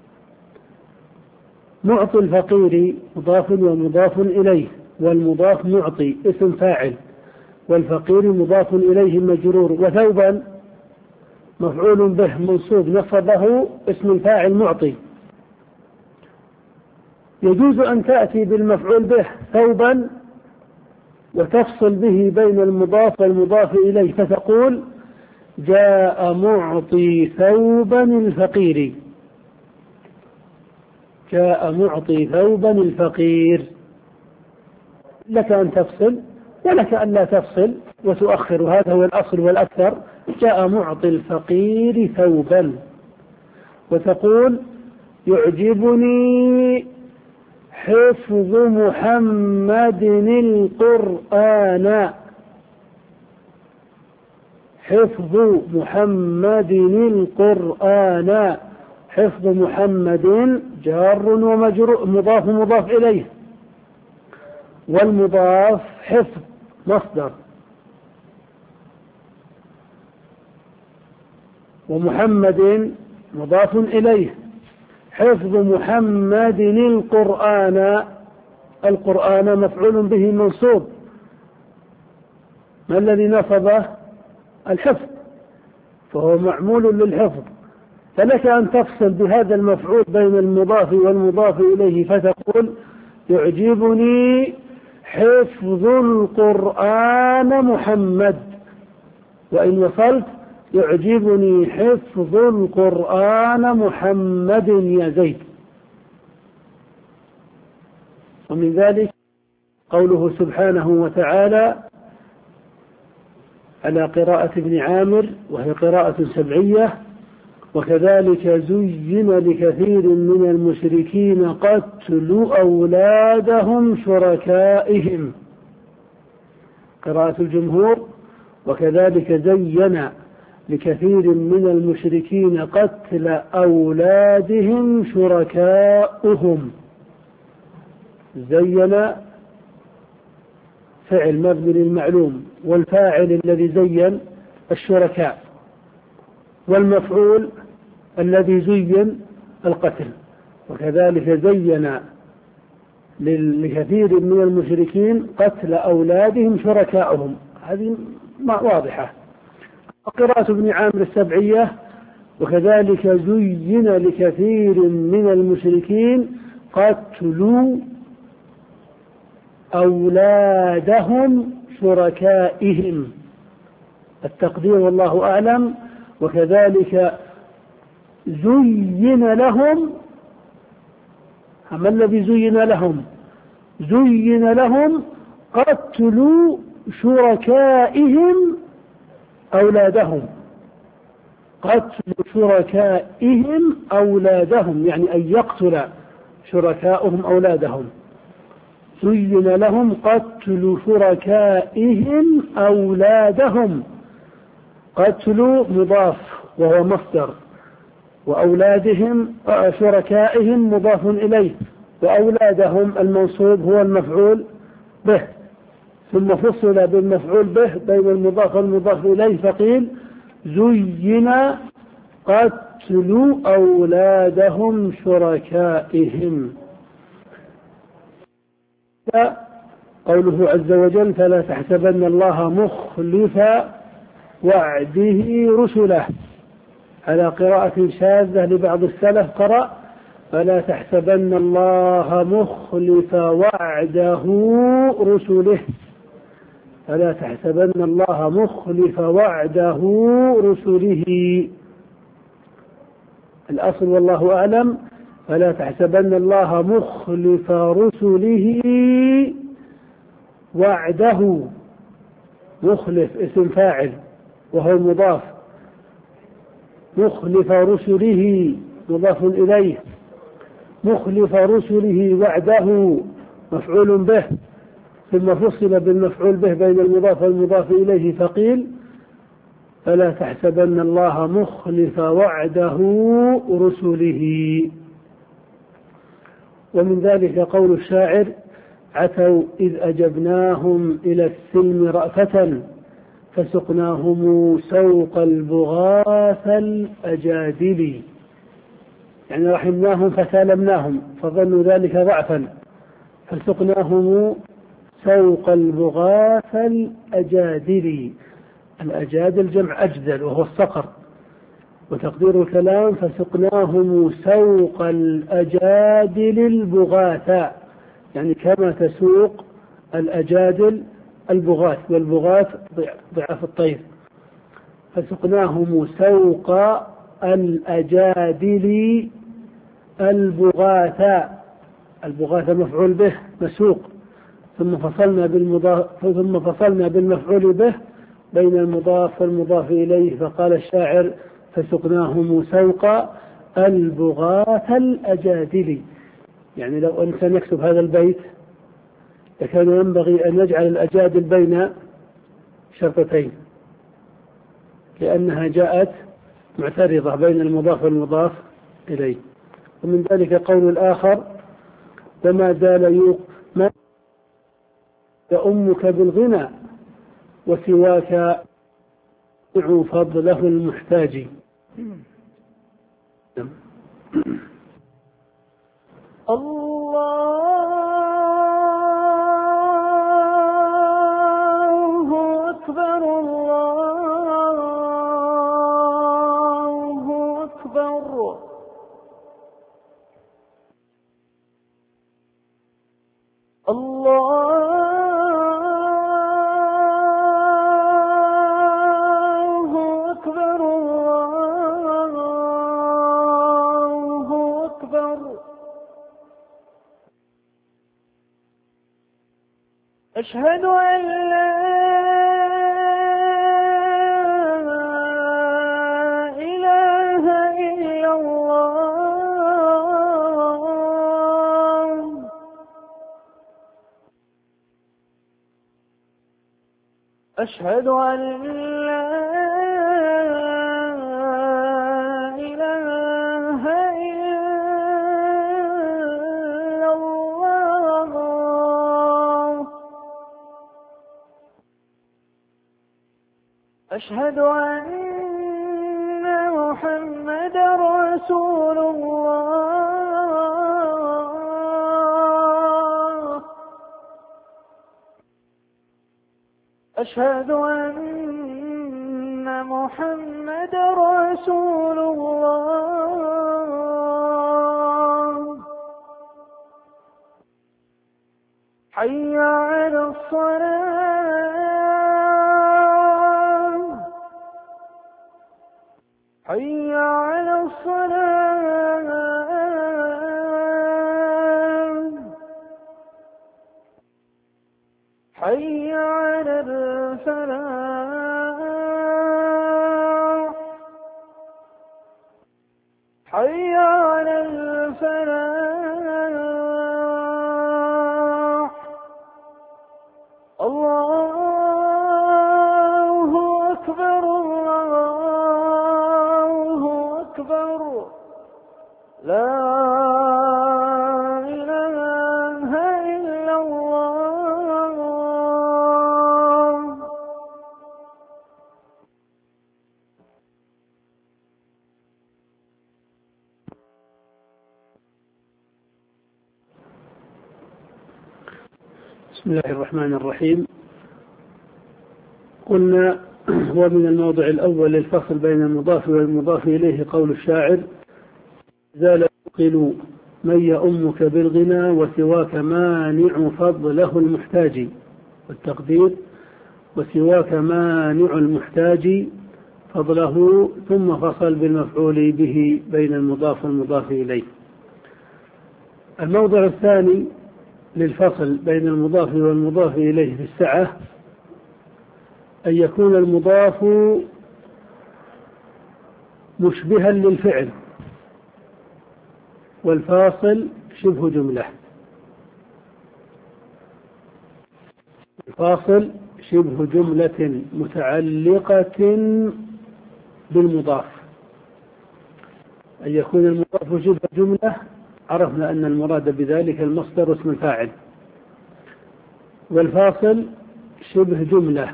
معطي الفقير مضاف ومضاف إليه، والمضاف معطي اسم فاعل، والفقير مضاف إليه مجرور، وثوبا مفعول به منصوب نصبه اسم الفاعل معطي. يجوز أن تأتي بالمفعول به ثوبا وتفصل به بين المضاف والمضاف إليه، فتقول جاء معطي ثوبا الفقير، جاء معطي ثوبا الفقير. لك أن تفصل ولك أن لا تفصل وتؤخر، هذا هو الأصل والأكثر. جاء معطي الفقير ثوبا، وتقول يعجبني حفظ محمد القرآن، حفظ محمد القرآن. حفظ محمد جار ومجرور مضاف مضاف إليه، والمضاف حفظ مصدر، ومحمد مضاف إليه. حفظ محمد القرآن، القرآن مفعول به منصوب، ما الذي نصبه؟ الحفظ، فهو معمول للحفظ. فلك أن تفصل بهذا المفعول بين المضاف والمضاف إليه، فتقول يعجبني حفظ القرآن محمد، وإن وصلت يعجبني حفظ القرآن محمد يا زيد. ومن ذلك قوله سبحانه وتعالى على قراءة ابن عامر وهي قراءة سبعية: وكذلك زين لكثير من المشركين قتل أولادهم شركائهم. قراءة الجمهور: وكذلك زين لكثير من المشركين قتل أولادهم شركاؤهم. زين فعل مبني للمعلوم، والفاعل الذي زين الشركاء، والمفعول الذي زين القتل. وكذلك زين لكثير من المشركين قتل أولادهم شركاؤهم، هذه واضحة. قراءة ابن عامر السبعية: وكذلك زين لكثير من المشركين قتلوا أولادهم شركائهم. التقدير والله أعلم: وكذلك زين لهم. ما الذي زين لهم؟ زين لهم قتلوا شركائهم أولادهم، قتل شركائهم أولادهم، يعني أن يقتل شركاؤهم أولادهم. زين لهم قتل شركائهم أولادهم. قتل مضاف وهو مصدر، وأولادهم شركائهم مضاف إليه، وأولادهم المنصوب هو المفعول به، ثم فصل بالمفعول به بين المضاف والمضاف إليه، فقيل زين قتل أولادهم شركائهم. قوله عز وجل: فلا تحسبن الله مخلف وعده رسله. على قراءة شاذة لبعض السلف قرأ: فلا تحسبن الله مخلف وعده رسله. فلا تحسبن الله مخلف وعده رسله. الأصل والله أعلم: فلا تحسبن الله مخلف رسله وعده. مخلف اسم فاعل وهو مضاف، مخلف رسله مضاف إليه، مخلف رسله وعده مفعول به، ثم فصل بالمفعول به بين المضاف والمضاف إليه، فقيل فلا تحسبن الله مخلف وعده رسله. ومن ذلك قول الشاعر: عتوا إذ أجبناهم إلى السلم رأفة فسقناهم سوق البغاث الأجادل. يعني رحمناهم فسالمناهم فظنوا ذلك ضعفا، فسقناهم سوق البغاث الأجادل. الأجادل جمع أجدل وهو الصقر، وتقدير الكلام: فسقناهم سوق الأجادل البغاث، يعني كما تسوق الأجادل البغاث، والبغاث ضعف الطير. فسقناهم سوق الأجادل البغاث. البغاث مفعول به مسوق، ثم فصلنا بالمضاف ثم فصلنا بالمفعول به بين المضاف والمضاف إليه، فقال الشاعر: فسقناهم سوق البغاث الأجادل. يعني لو إنسان يكتب هذا البيت لكان ينبغي أن يجعل الأجادل بين شرطتين، لأنها جاءت معترضة بين المضاف والمضاف إليه. ومن ذلك قول الآخر: وما زال يوق ما يؤمك بالغنى وسواك فضله المحتاج. الله أكبر الله أكبر. الله أكبر الله أكبر. أشهد أن لا إله إلا الله. أشهد أن لا إله إلا الله. أشهد أن محمدا رسول الله. أشهد أن محمدا رسول الله. حي على الصلاة، حي على الصلاة، حي على الفلاح، حي على الفلاح. الله أكبر الله أكبر. لا إله إلا الله. بسم الله الرحمن الرحيم. قلنا ومن الموضع الأول للفصل بين المضاف والمضاف إليه قول الشاعر: زال يقل من يؤمك بالغنى وسواك مانع فضله المحتاج. والتقدير: وسواك مانع المحتاج فضله، ثم فصل بالمفعول به بين المضاف والمضاف إليه. الموضع الثاني للفصل بين المضاف والمضاف إليه في السعة أن يكون المضاف مشبها للفعل والفاصل شبه جملة. الفاصل شبه جملة متعلقة بالمضاف، أن يكون المضاف شبه جملة عرفنا أن المراد بذلك المصدر اسم الفاعل، والفاصل شبه جملة،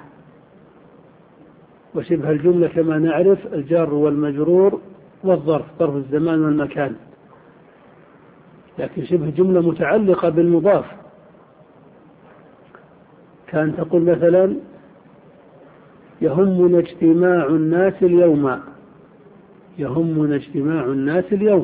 وشبه الجملة كما نعرف الجار والمجرور والظرف ظرف الزمان والمكان، لكن شبه جملة متعلقة بالمضاف، كان تقول مثلا يهمنا اجتماع الناس اليوم، يهمنا اجتماع الناس اليوم،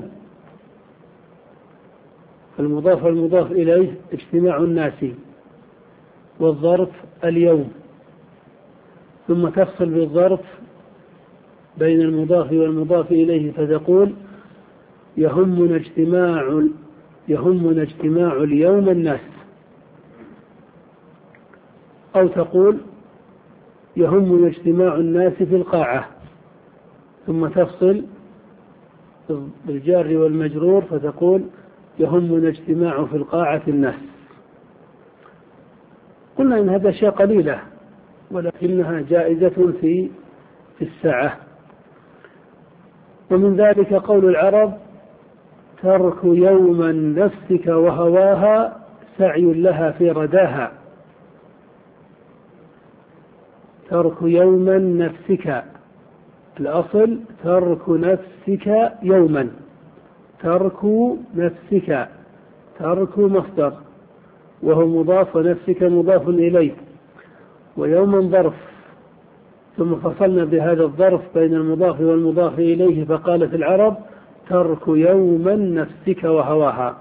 المضاف والمضاف إليه اجتماع الناس، والظرف اليوم، ثم تفصل بالظرف بين المضاف والمضاف إليه فتقول يهمنا اجتماع يهمنا اجتماع اليوم الناس، أو تقول يهمنا اجتماع الناس في القاعة، ثم تفصل بالجار والمجرور فتقول يهمنا اجتماع في القاعة الناس. قلنا إن هذا أشياء قليلة ولكنها جائزة في في الساعة. ومن ذلك قول العرب ترك يوما نفسك وهواها سعي لها في رداها، ترك يوما نفسك، الأصل ترك نفسك يوما، ترك نفسك، ترك مصدر وهو مضاف ونفسك مضاف إليه، ويوما ظرف، ثم فصلنا بهذا الظرف بين المضاف والمضاف إليه فقالت العرب ترك يوما نفسك وهواها.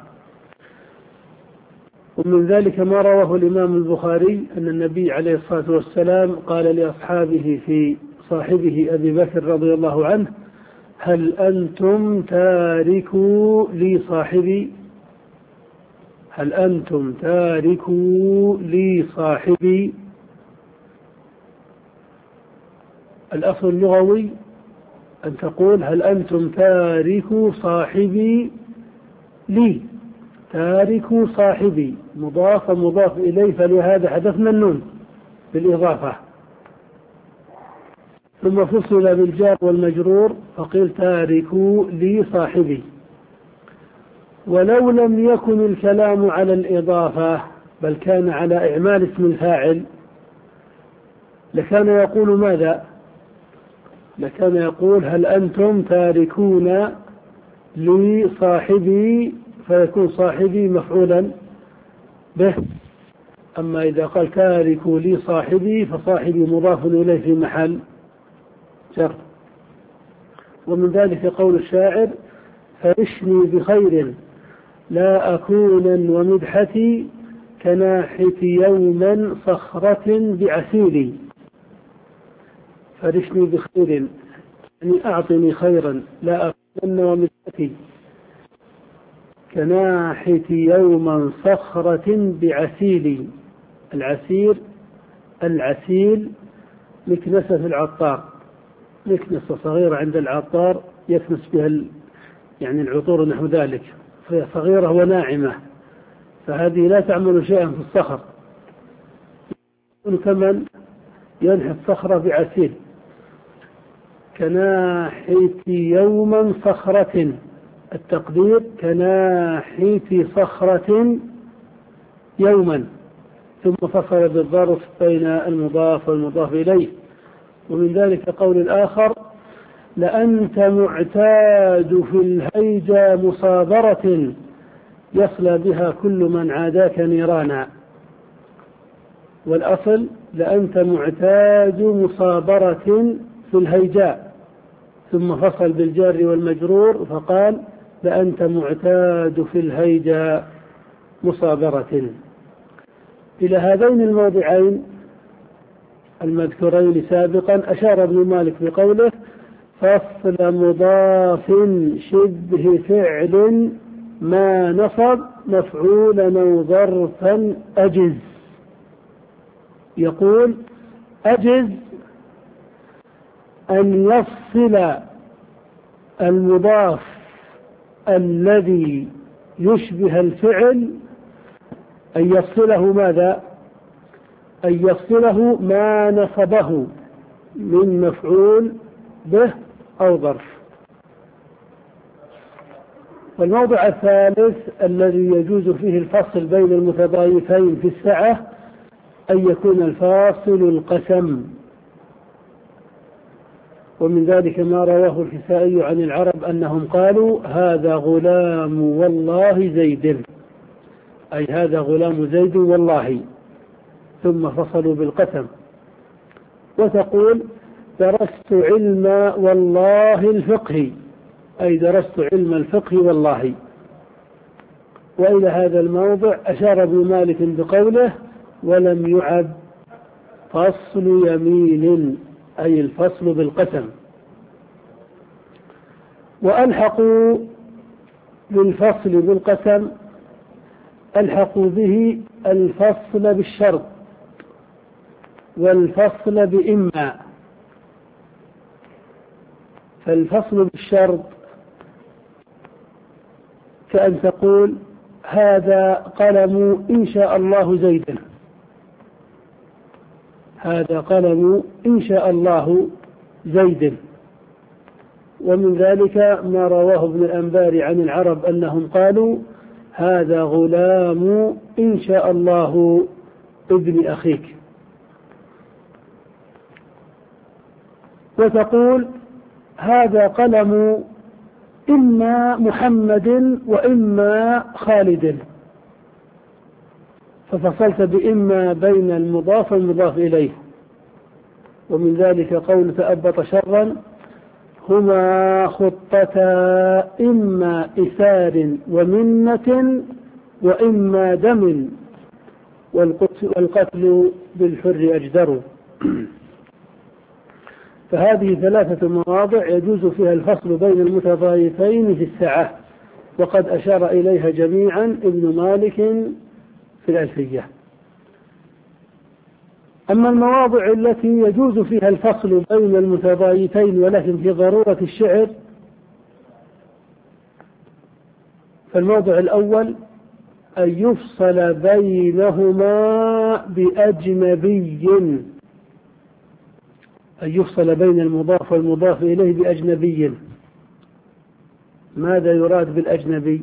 ومن ذلك ما رواه الإمام البخاري أن النبي عليه الصلاة والسلام قال لأصحابه في صاحبه أبي بكر رضي الله عنه هل أنتم تاركوا لي صاحبي، هل أنتم تاركوا لي صاحبي. الأصل اللغوي أن تقول هل أنتم تاركوا صاحبي لي، تاركوا صاحبي مضاف مضاف إليه، فلهذا حذفنا النون بالإضافة، ثم فصل بالجار والمجرور فقيل تاركوا لي صاحبي. ولو لم يكن الكلام على الإضافة بل كان على إعمال اسم الفاعل لكان يقول ماذا؟ لكان يقول هل أنتم تاركون لي صاحبي، فيكون صاحبي مفعولا به. أما إذا قال تاركوا لي صاحبي فصاحبي مضاف إليه في محل جر. ومن ذلك قول الشاعر فرشني بخير لا أكونا ومدحتي كناحت يوما صخرة بعسيلي، فرشني بخير يعني أعطني خيرا لا أكونا ومدحتي كناحت يوما صخرة بعسيلي. العسير العسيل مكنسة العطار، مكنسة صغيرة عند العطار يكنس بها يعني العطور نحو ذلك، فهي صغيرة وناعمة، فهذه لا تعمل شيئا في الصخر، كمن ينحت صخرة بعسيل. كناحيت يوما صخرة، التقدير كناحيت صخرة يوما، ثم فصل بالظرف بين المضاف والمضاف إليه. ومن ذلك قول الآخر لأنت معتاد في الهيجا مصابرة يصلى بها كل من عاداك نيرانا. والأصل لأنت معتاد مصابرة في الهيجاء، ثم فصل بالجار والمجرور فقال لأنت معتاد في الهيجاء مصابرة. إلى هذين الموضعين المذكورين سابقا أشار ابن مالك بقوله فصل مضاف شبه فعل ما نصب مفعولا أو ظرفا أجز. يقول أجز أن يفصل المضاف الذي يشبه الفعل، أن يفصله ماذا؟ أن يفصله ما نصبه من مفعول به أو ظرف. والموضع الثالث الذي يجوز فيه الفصل بين المتضايفين في السعة أن يكون الفاصل القسم، ومن ذلك ما رواه الكسائي عن العرب أنهم قالوا هذا غلام والله زيد، أي هذا غلام زيد والله، ثم فصلوا بالقسم. وتقول درست علم والله الفقه، أي درست علم الفقه والله. وإلى هذا الموضع أشار ابن مالك بقوله ولم يعد فصل يمين، أي الفصل بالقسم. وألحقوا بالفصل بالقسم ألحقوا به الفصل بالشرط والفصل بإما. فالفصل بالشرط كأن تقول هذا قلم إن شاء الله زيدا، هذا قلم إن شاء الله زيدا. ومن ذلك ما رواه ابن الأنبار عن العرب أنهم قالوا هذا غلام إن شاء الله ابن أخيك. وتقول هذا قلم إما محمد وإما خالد، ففصلت بإما بين المضاف والمضاف إليه. ومن ذلك قول تأبط شرا هما خطتا إما إثار ومنة وإما دم والقتل بالحر أجدر. فهذه ثلاثة مواضع يجوز فيها الفصل بين المتضايفين في السعة، وقد أشار إليها جميعا ابن مالك في الألفية. أما المواضع التي يجوز فيها الفصل بين المتضايفين ولكن في ضرورة الشعر، فالموضع الأول أن يفصل بينهما بأجنبي، أن يفصل بين المضاف والمضاف إليه بأجنبي. ماذا يراد بالأجنبي؟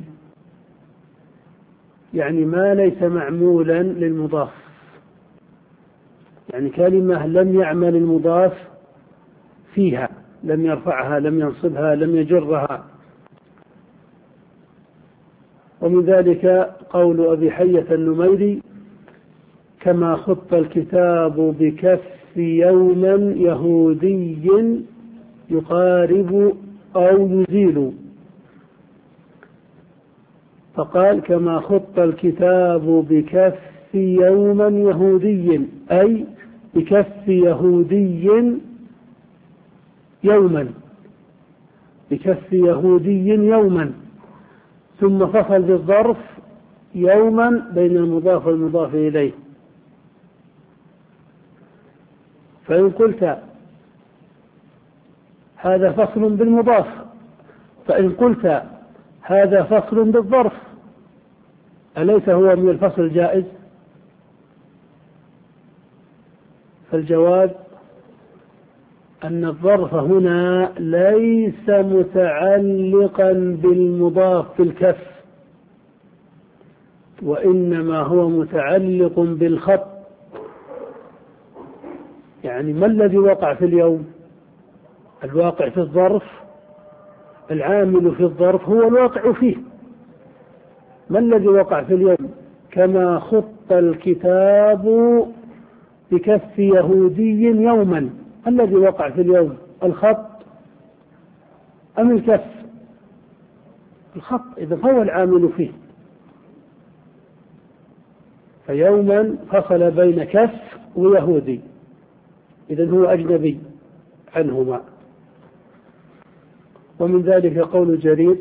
يعني ما ليس معمولا للمضاف، يعني كلمة لم يعمل المضاف فيها، لم يرفعها لم ينصبها لم يجرها. ومن ذلك قول أبي حية النميري كما خط الكتاب بكف يوما يهودي يقارب أو يزيل، فقال كما خط الكتاب بكف يوما يهودي، أي بكف يهودي يوما، بكف يهودي يوما، ثم فصل بالظرف يوما بين المضاف والمضاف إليه. فإن قلت هذا فصل بالمضاف، فإن قلت هذا فصل بالظرف، أليس هو من الفصل الجائز؟ فالجواب أن الظرف هنا ليس متعلقا بالمضاف في الكف، وإنما هو متعلق بالخط. يعني ما الذي وقع في اليوم؟ الواقع في الظرف، العامل في الظرف هو الواقع فيه. ما الذي وقع في اليوم؟ كما خط الكتاب بكف يهودي يوما، الذي وقع في اليوم الخط أم الكف؟ الخط، إذا هو العامل فيه. فيوما فصل بين كف ويهودي، إذن هو أجنبي عنهما. ومن ذلك قول جرير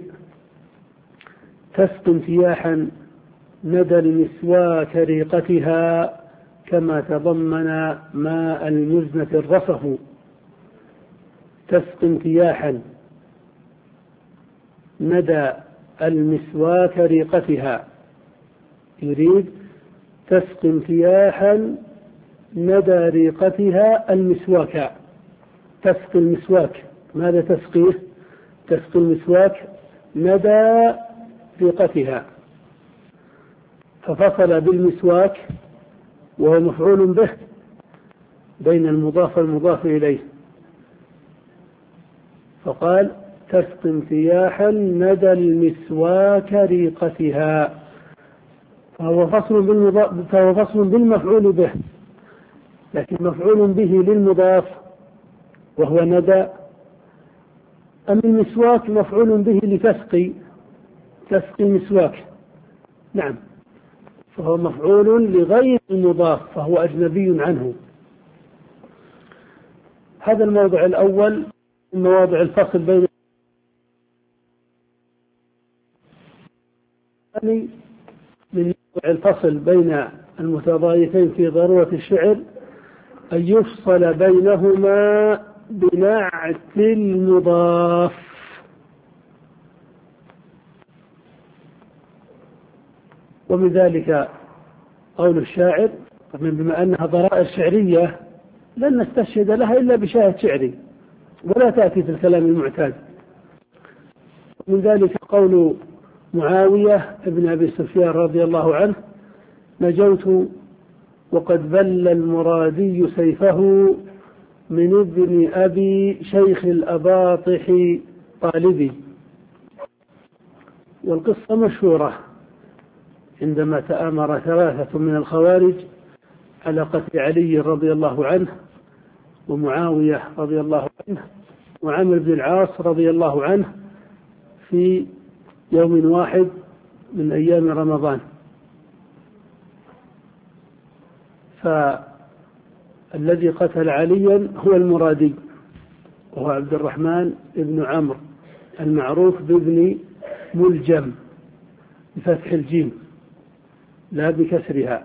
تسقي انتياحا ندى المسواك ريقتها كما تضمن ماء المزنة الرصف. تسقي انتياحا ندى المسواك ريقتها، يريد تسقي انتياحا ندى ريقتها المسواك، تسقي المسواك ماذا تسقيه؟ تسقي المسواك ندى ريقتها، ففصل بالمسواك وهو مفعول به بين المضاف والمضاف إليه، فقال تسقي امتياحا ندى المسواك ريقتها، فهو فصل بالمضاف، فهو فصل بالمفعول به، لكن مفعول به للمضاف وهو ندى، أم المسواك مفعول به لتسقي، تسقي مسواك، نعم، فهو مفعول لغير المضاف فهو أجنبي عنه. هذا الموضع الأول من مواضع الفصل بين الثاني من موضع الفصل بين المتضايفين في ضرورة الشعر أن يفصل بينهما بنعت المضاف. ومن ذلك قول الشاعر: بما أنها ضرائر شعرية لن نستشهد لها إلا بشاهد شعري ولا تأتي في الكلام المعتاد. ومن ذلك قول معاوية ابن أبي سفيان رضي الله عنه: نجوت وقد بل المرادي سيفه من ابن أبي شيخ الأباطح طالبي. والقصة مشهورة عندما تآمر ثلاثة من الخوارج على قتل علي رضي الله عنه ومعاوية رضي الله عنه وعمرو بن العاص رضي الله عنه في يوم واحد من أيام رمضان، فالذي قتل عليا هو المرادي وهو عبد الرحمن بن عمرو المعروف بابن ملجم بفتح الجيم لا بكسرها،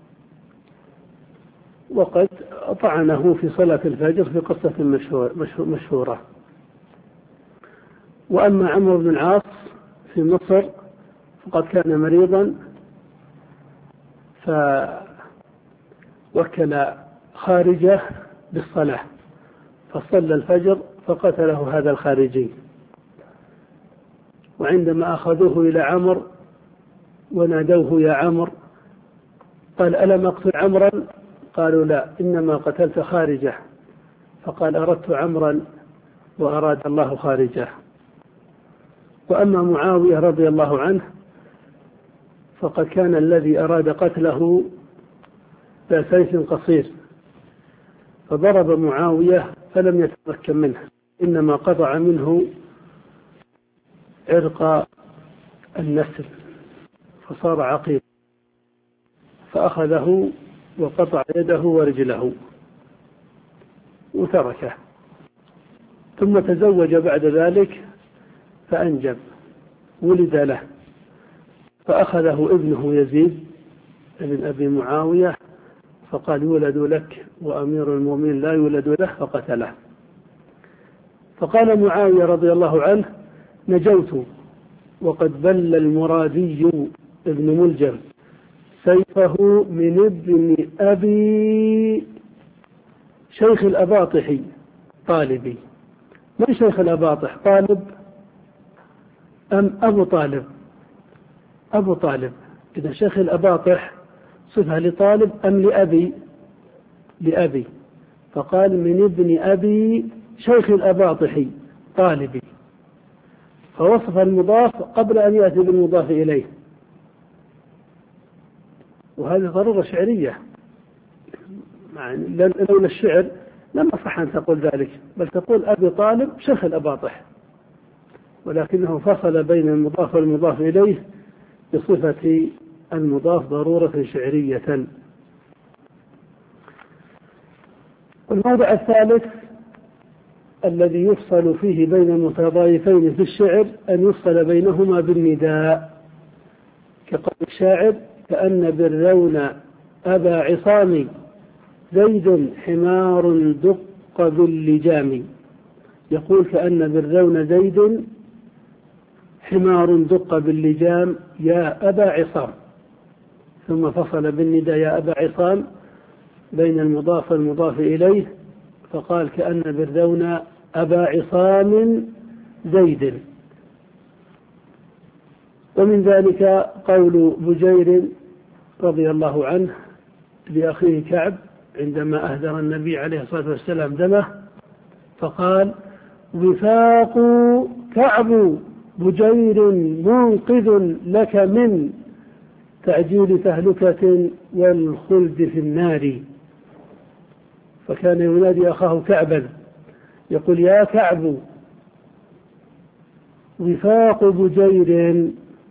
وقد طعنه في صلاة الفجر في قصة مشهورة. وأما عمرو بن العاص في مصر فقد كان مريضا فوكل خارجه بالصلاة فصلى الفجر فقتله هذا الخارجي. وعندما أخذوه إلى عمرو ونادوه: يا عمرو، قال: ألم أقتل عمرا؟ قالوا: لا، إنما قتلت خارجه. فقال: أردت عمرا وأراد الله خارجه. وأما معاوية رضي الله عنه فقد كان الذي أراد قتله ذا سيف قصير، فضرب معاوية فلم يتمكن منه، إنما قطع منه عرق النسل فصار عقيم، فأخذه وقطع يده ورجله وتركه، ثم تزوج بعد ذلك فأنجب، ولد له، فأخذه ابنه يزيد ابن أبي معاوية فقال: يولد لك وأمير المؤمنين لا يولد له، فقتله. فقال معاوية رضي الله عنه: نجوت وقد بل المرادي ابن ملجم سيفه من ابن أبي شيخ الأباطح طالبي. من شيخ الأباطح؟ طالب أم أبو طالب؟ أبو طالب. إذا شيخ الأباطح صفة لطالب أم لأبي؟ لأبي. فقال: من ابن أبي شيخ الأباطح طالبي، فوصف المضاف قبل أن يأتي بالمضاف إليه، وهذه ضرورة شعرية، لولا الشعر لم أصح أن تقول ذلك، بل تقول أبي طالب شيخ الأباطح، ولكنه فصل بين المضاف والمضاف إليه بصفة المضاف ضرورة شعرية. الموضع الثالث الذي يفصل فيه بين المتضايفين في الشعر أن يفصل بينهما بالنداء، كقول الشاعر: كأن بالرون أبا عصام زيد حمار دق باللجام. يقول: كأن بالرون زيد حمار دق باللجام يا أبا عصام، ثم فصل بالنداء يا أبا عصام بين المضاف والمضاف إليه، فقال: كأن بالرون أبا عصام زيد. ومن ذلك قول بجير رضي الله عنه لأخيه كعب عندما أهدر النبي عليه الصلاة والسلام دمه فقال: وفاق كعب بجير منقذ لك من تعجيل تهلكة والخلد في النار. فكان ينادي أخاه كعبا يقول: يا كعب، وفاق بجير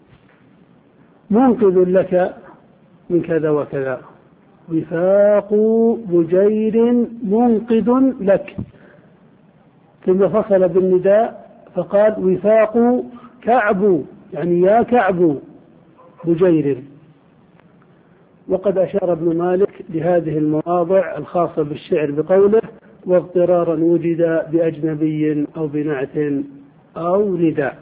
منقذ لك من كذا وكذا. وفاق بجير منقذ لك، ثم فصل بالنداء فقال: وفاق كعب، يعني يا كعب بجير. وقد أشار ابن مالك لهذه المواضع الخاصة بالشعر بقوله: واضطرارا وجد بأجنبي أو بنعت أو نداء.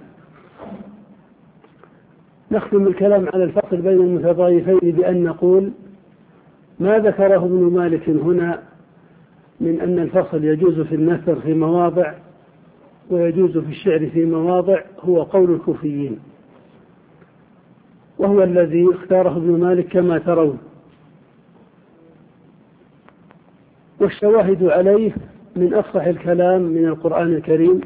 نختم الكلام على الفصل بين المتضايفين بأن نقول: ما ذكره ابن مالك هنا من أن الفصل يجوز في النثر في مواضع ويجوز في الشعر في مواضع هو قول الكوفيين، وهو الذي اختاره ابن مالك كما ترون. والشواهد عليه من أفصح الكلام من القرآن الكريم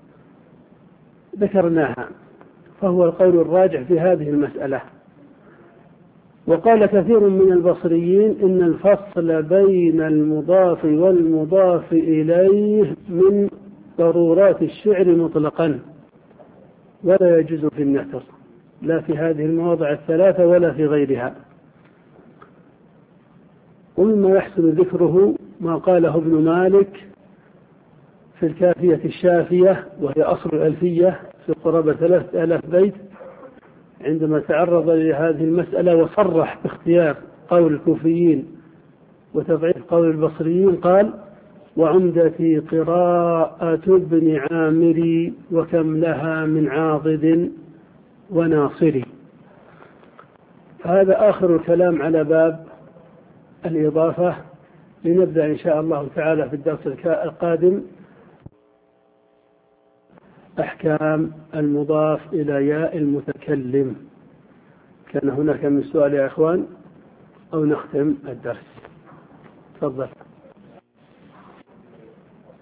ذكرناها، فهو القول الراجح في هذه المسألة. وقال كثير من البصريين إن الفصل بين المضاف والمضاف إليه من ضرورات الشعر مطلقا، ولا يجوز في النثر، لا في هذه المواضع الثلاثة ولا في غيرها. ومما يحسن ذكره ما قاله ابن مالك في الكافية الشافية، وهي أصل الألفية في قرابة ثلاثة آلاف بيت، عندما تعرض لهذه المسألة وصرح باختيار قول الكوفيين وتضعيف قول البصريين قال: وعمدتي قراءة ابن عامري وكم لها من عاضد وناصري. هذا آخر الكلام على باب الإضافة. لنبدأ إن شاء الله تعالى في الدرس القادم أحكام المضاف إلى ياء المتكلم. كان هناك من سؤال يا إخوان أو نختم الدرس؟ تفضل.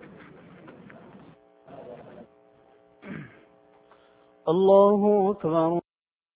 الله أكبر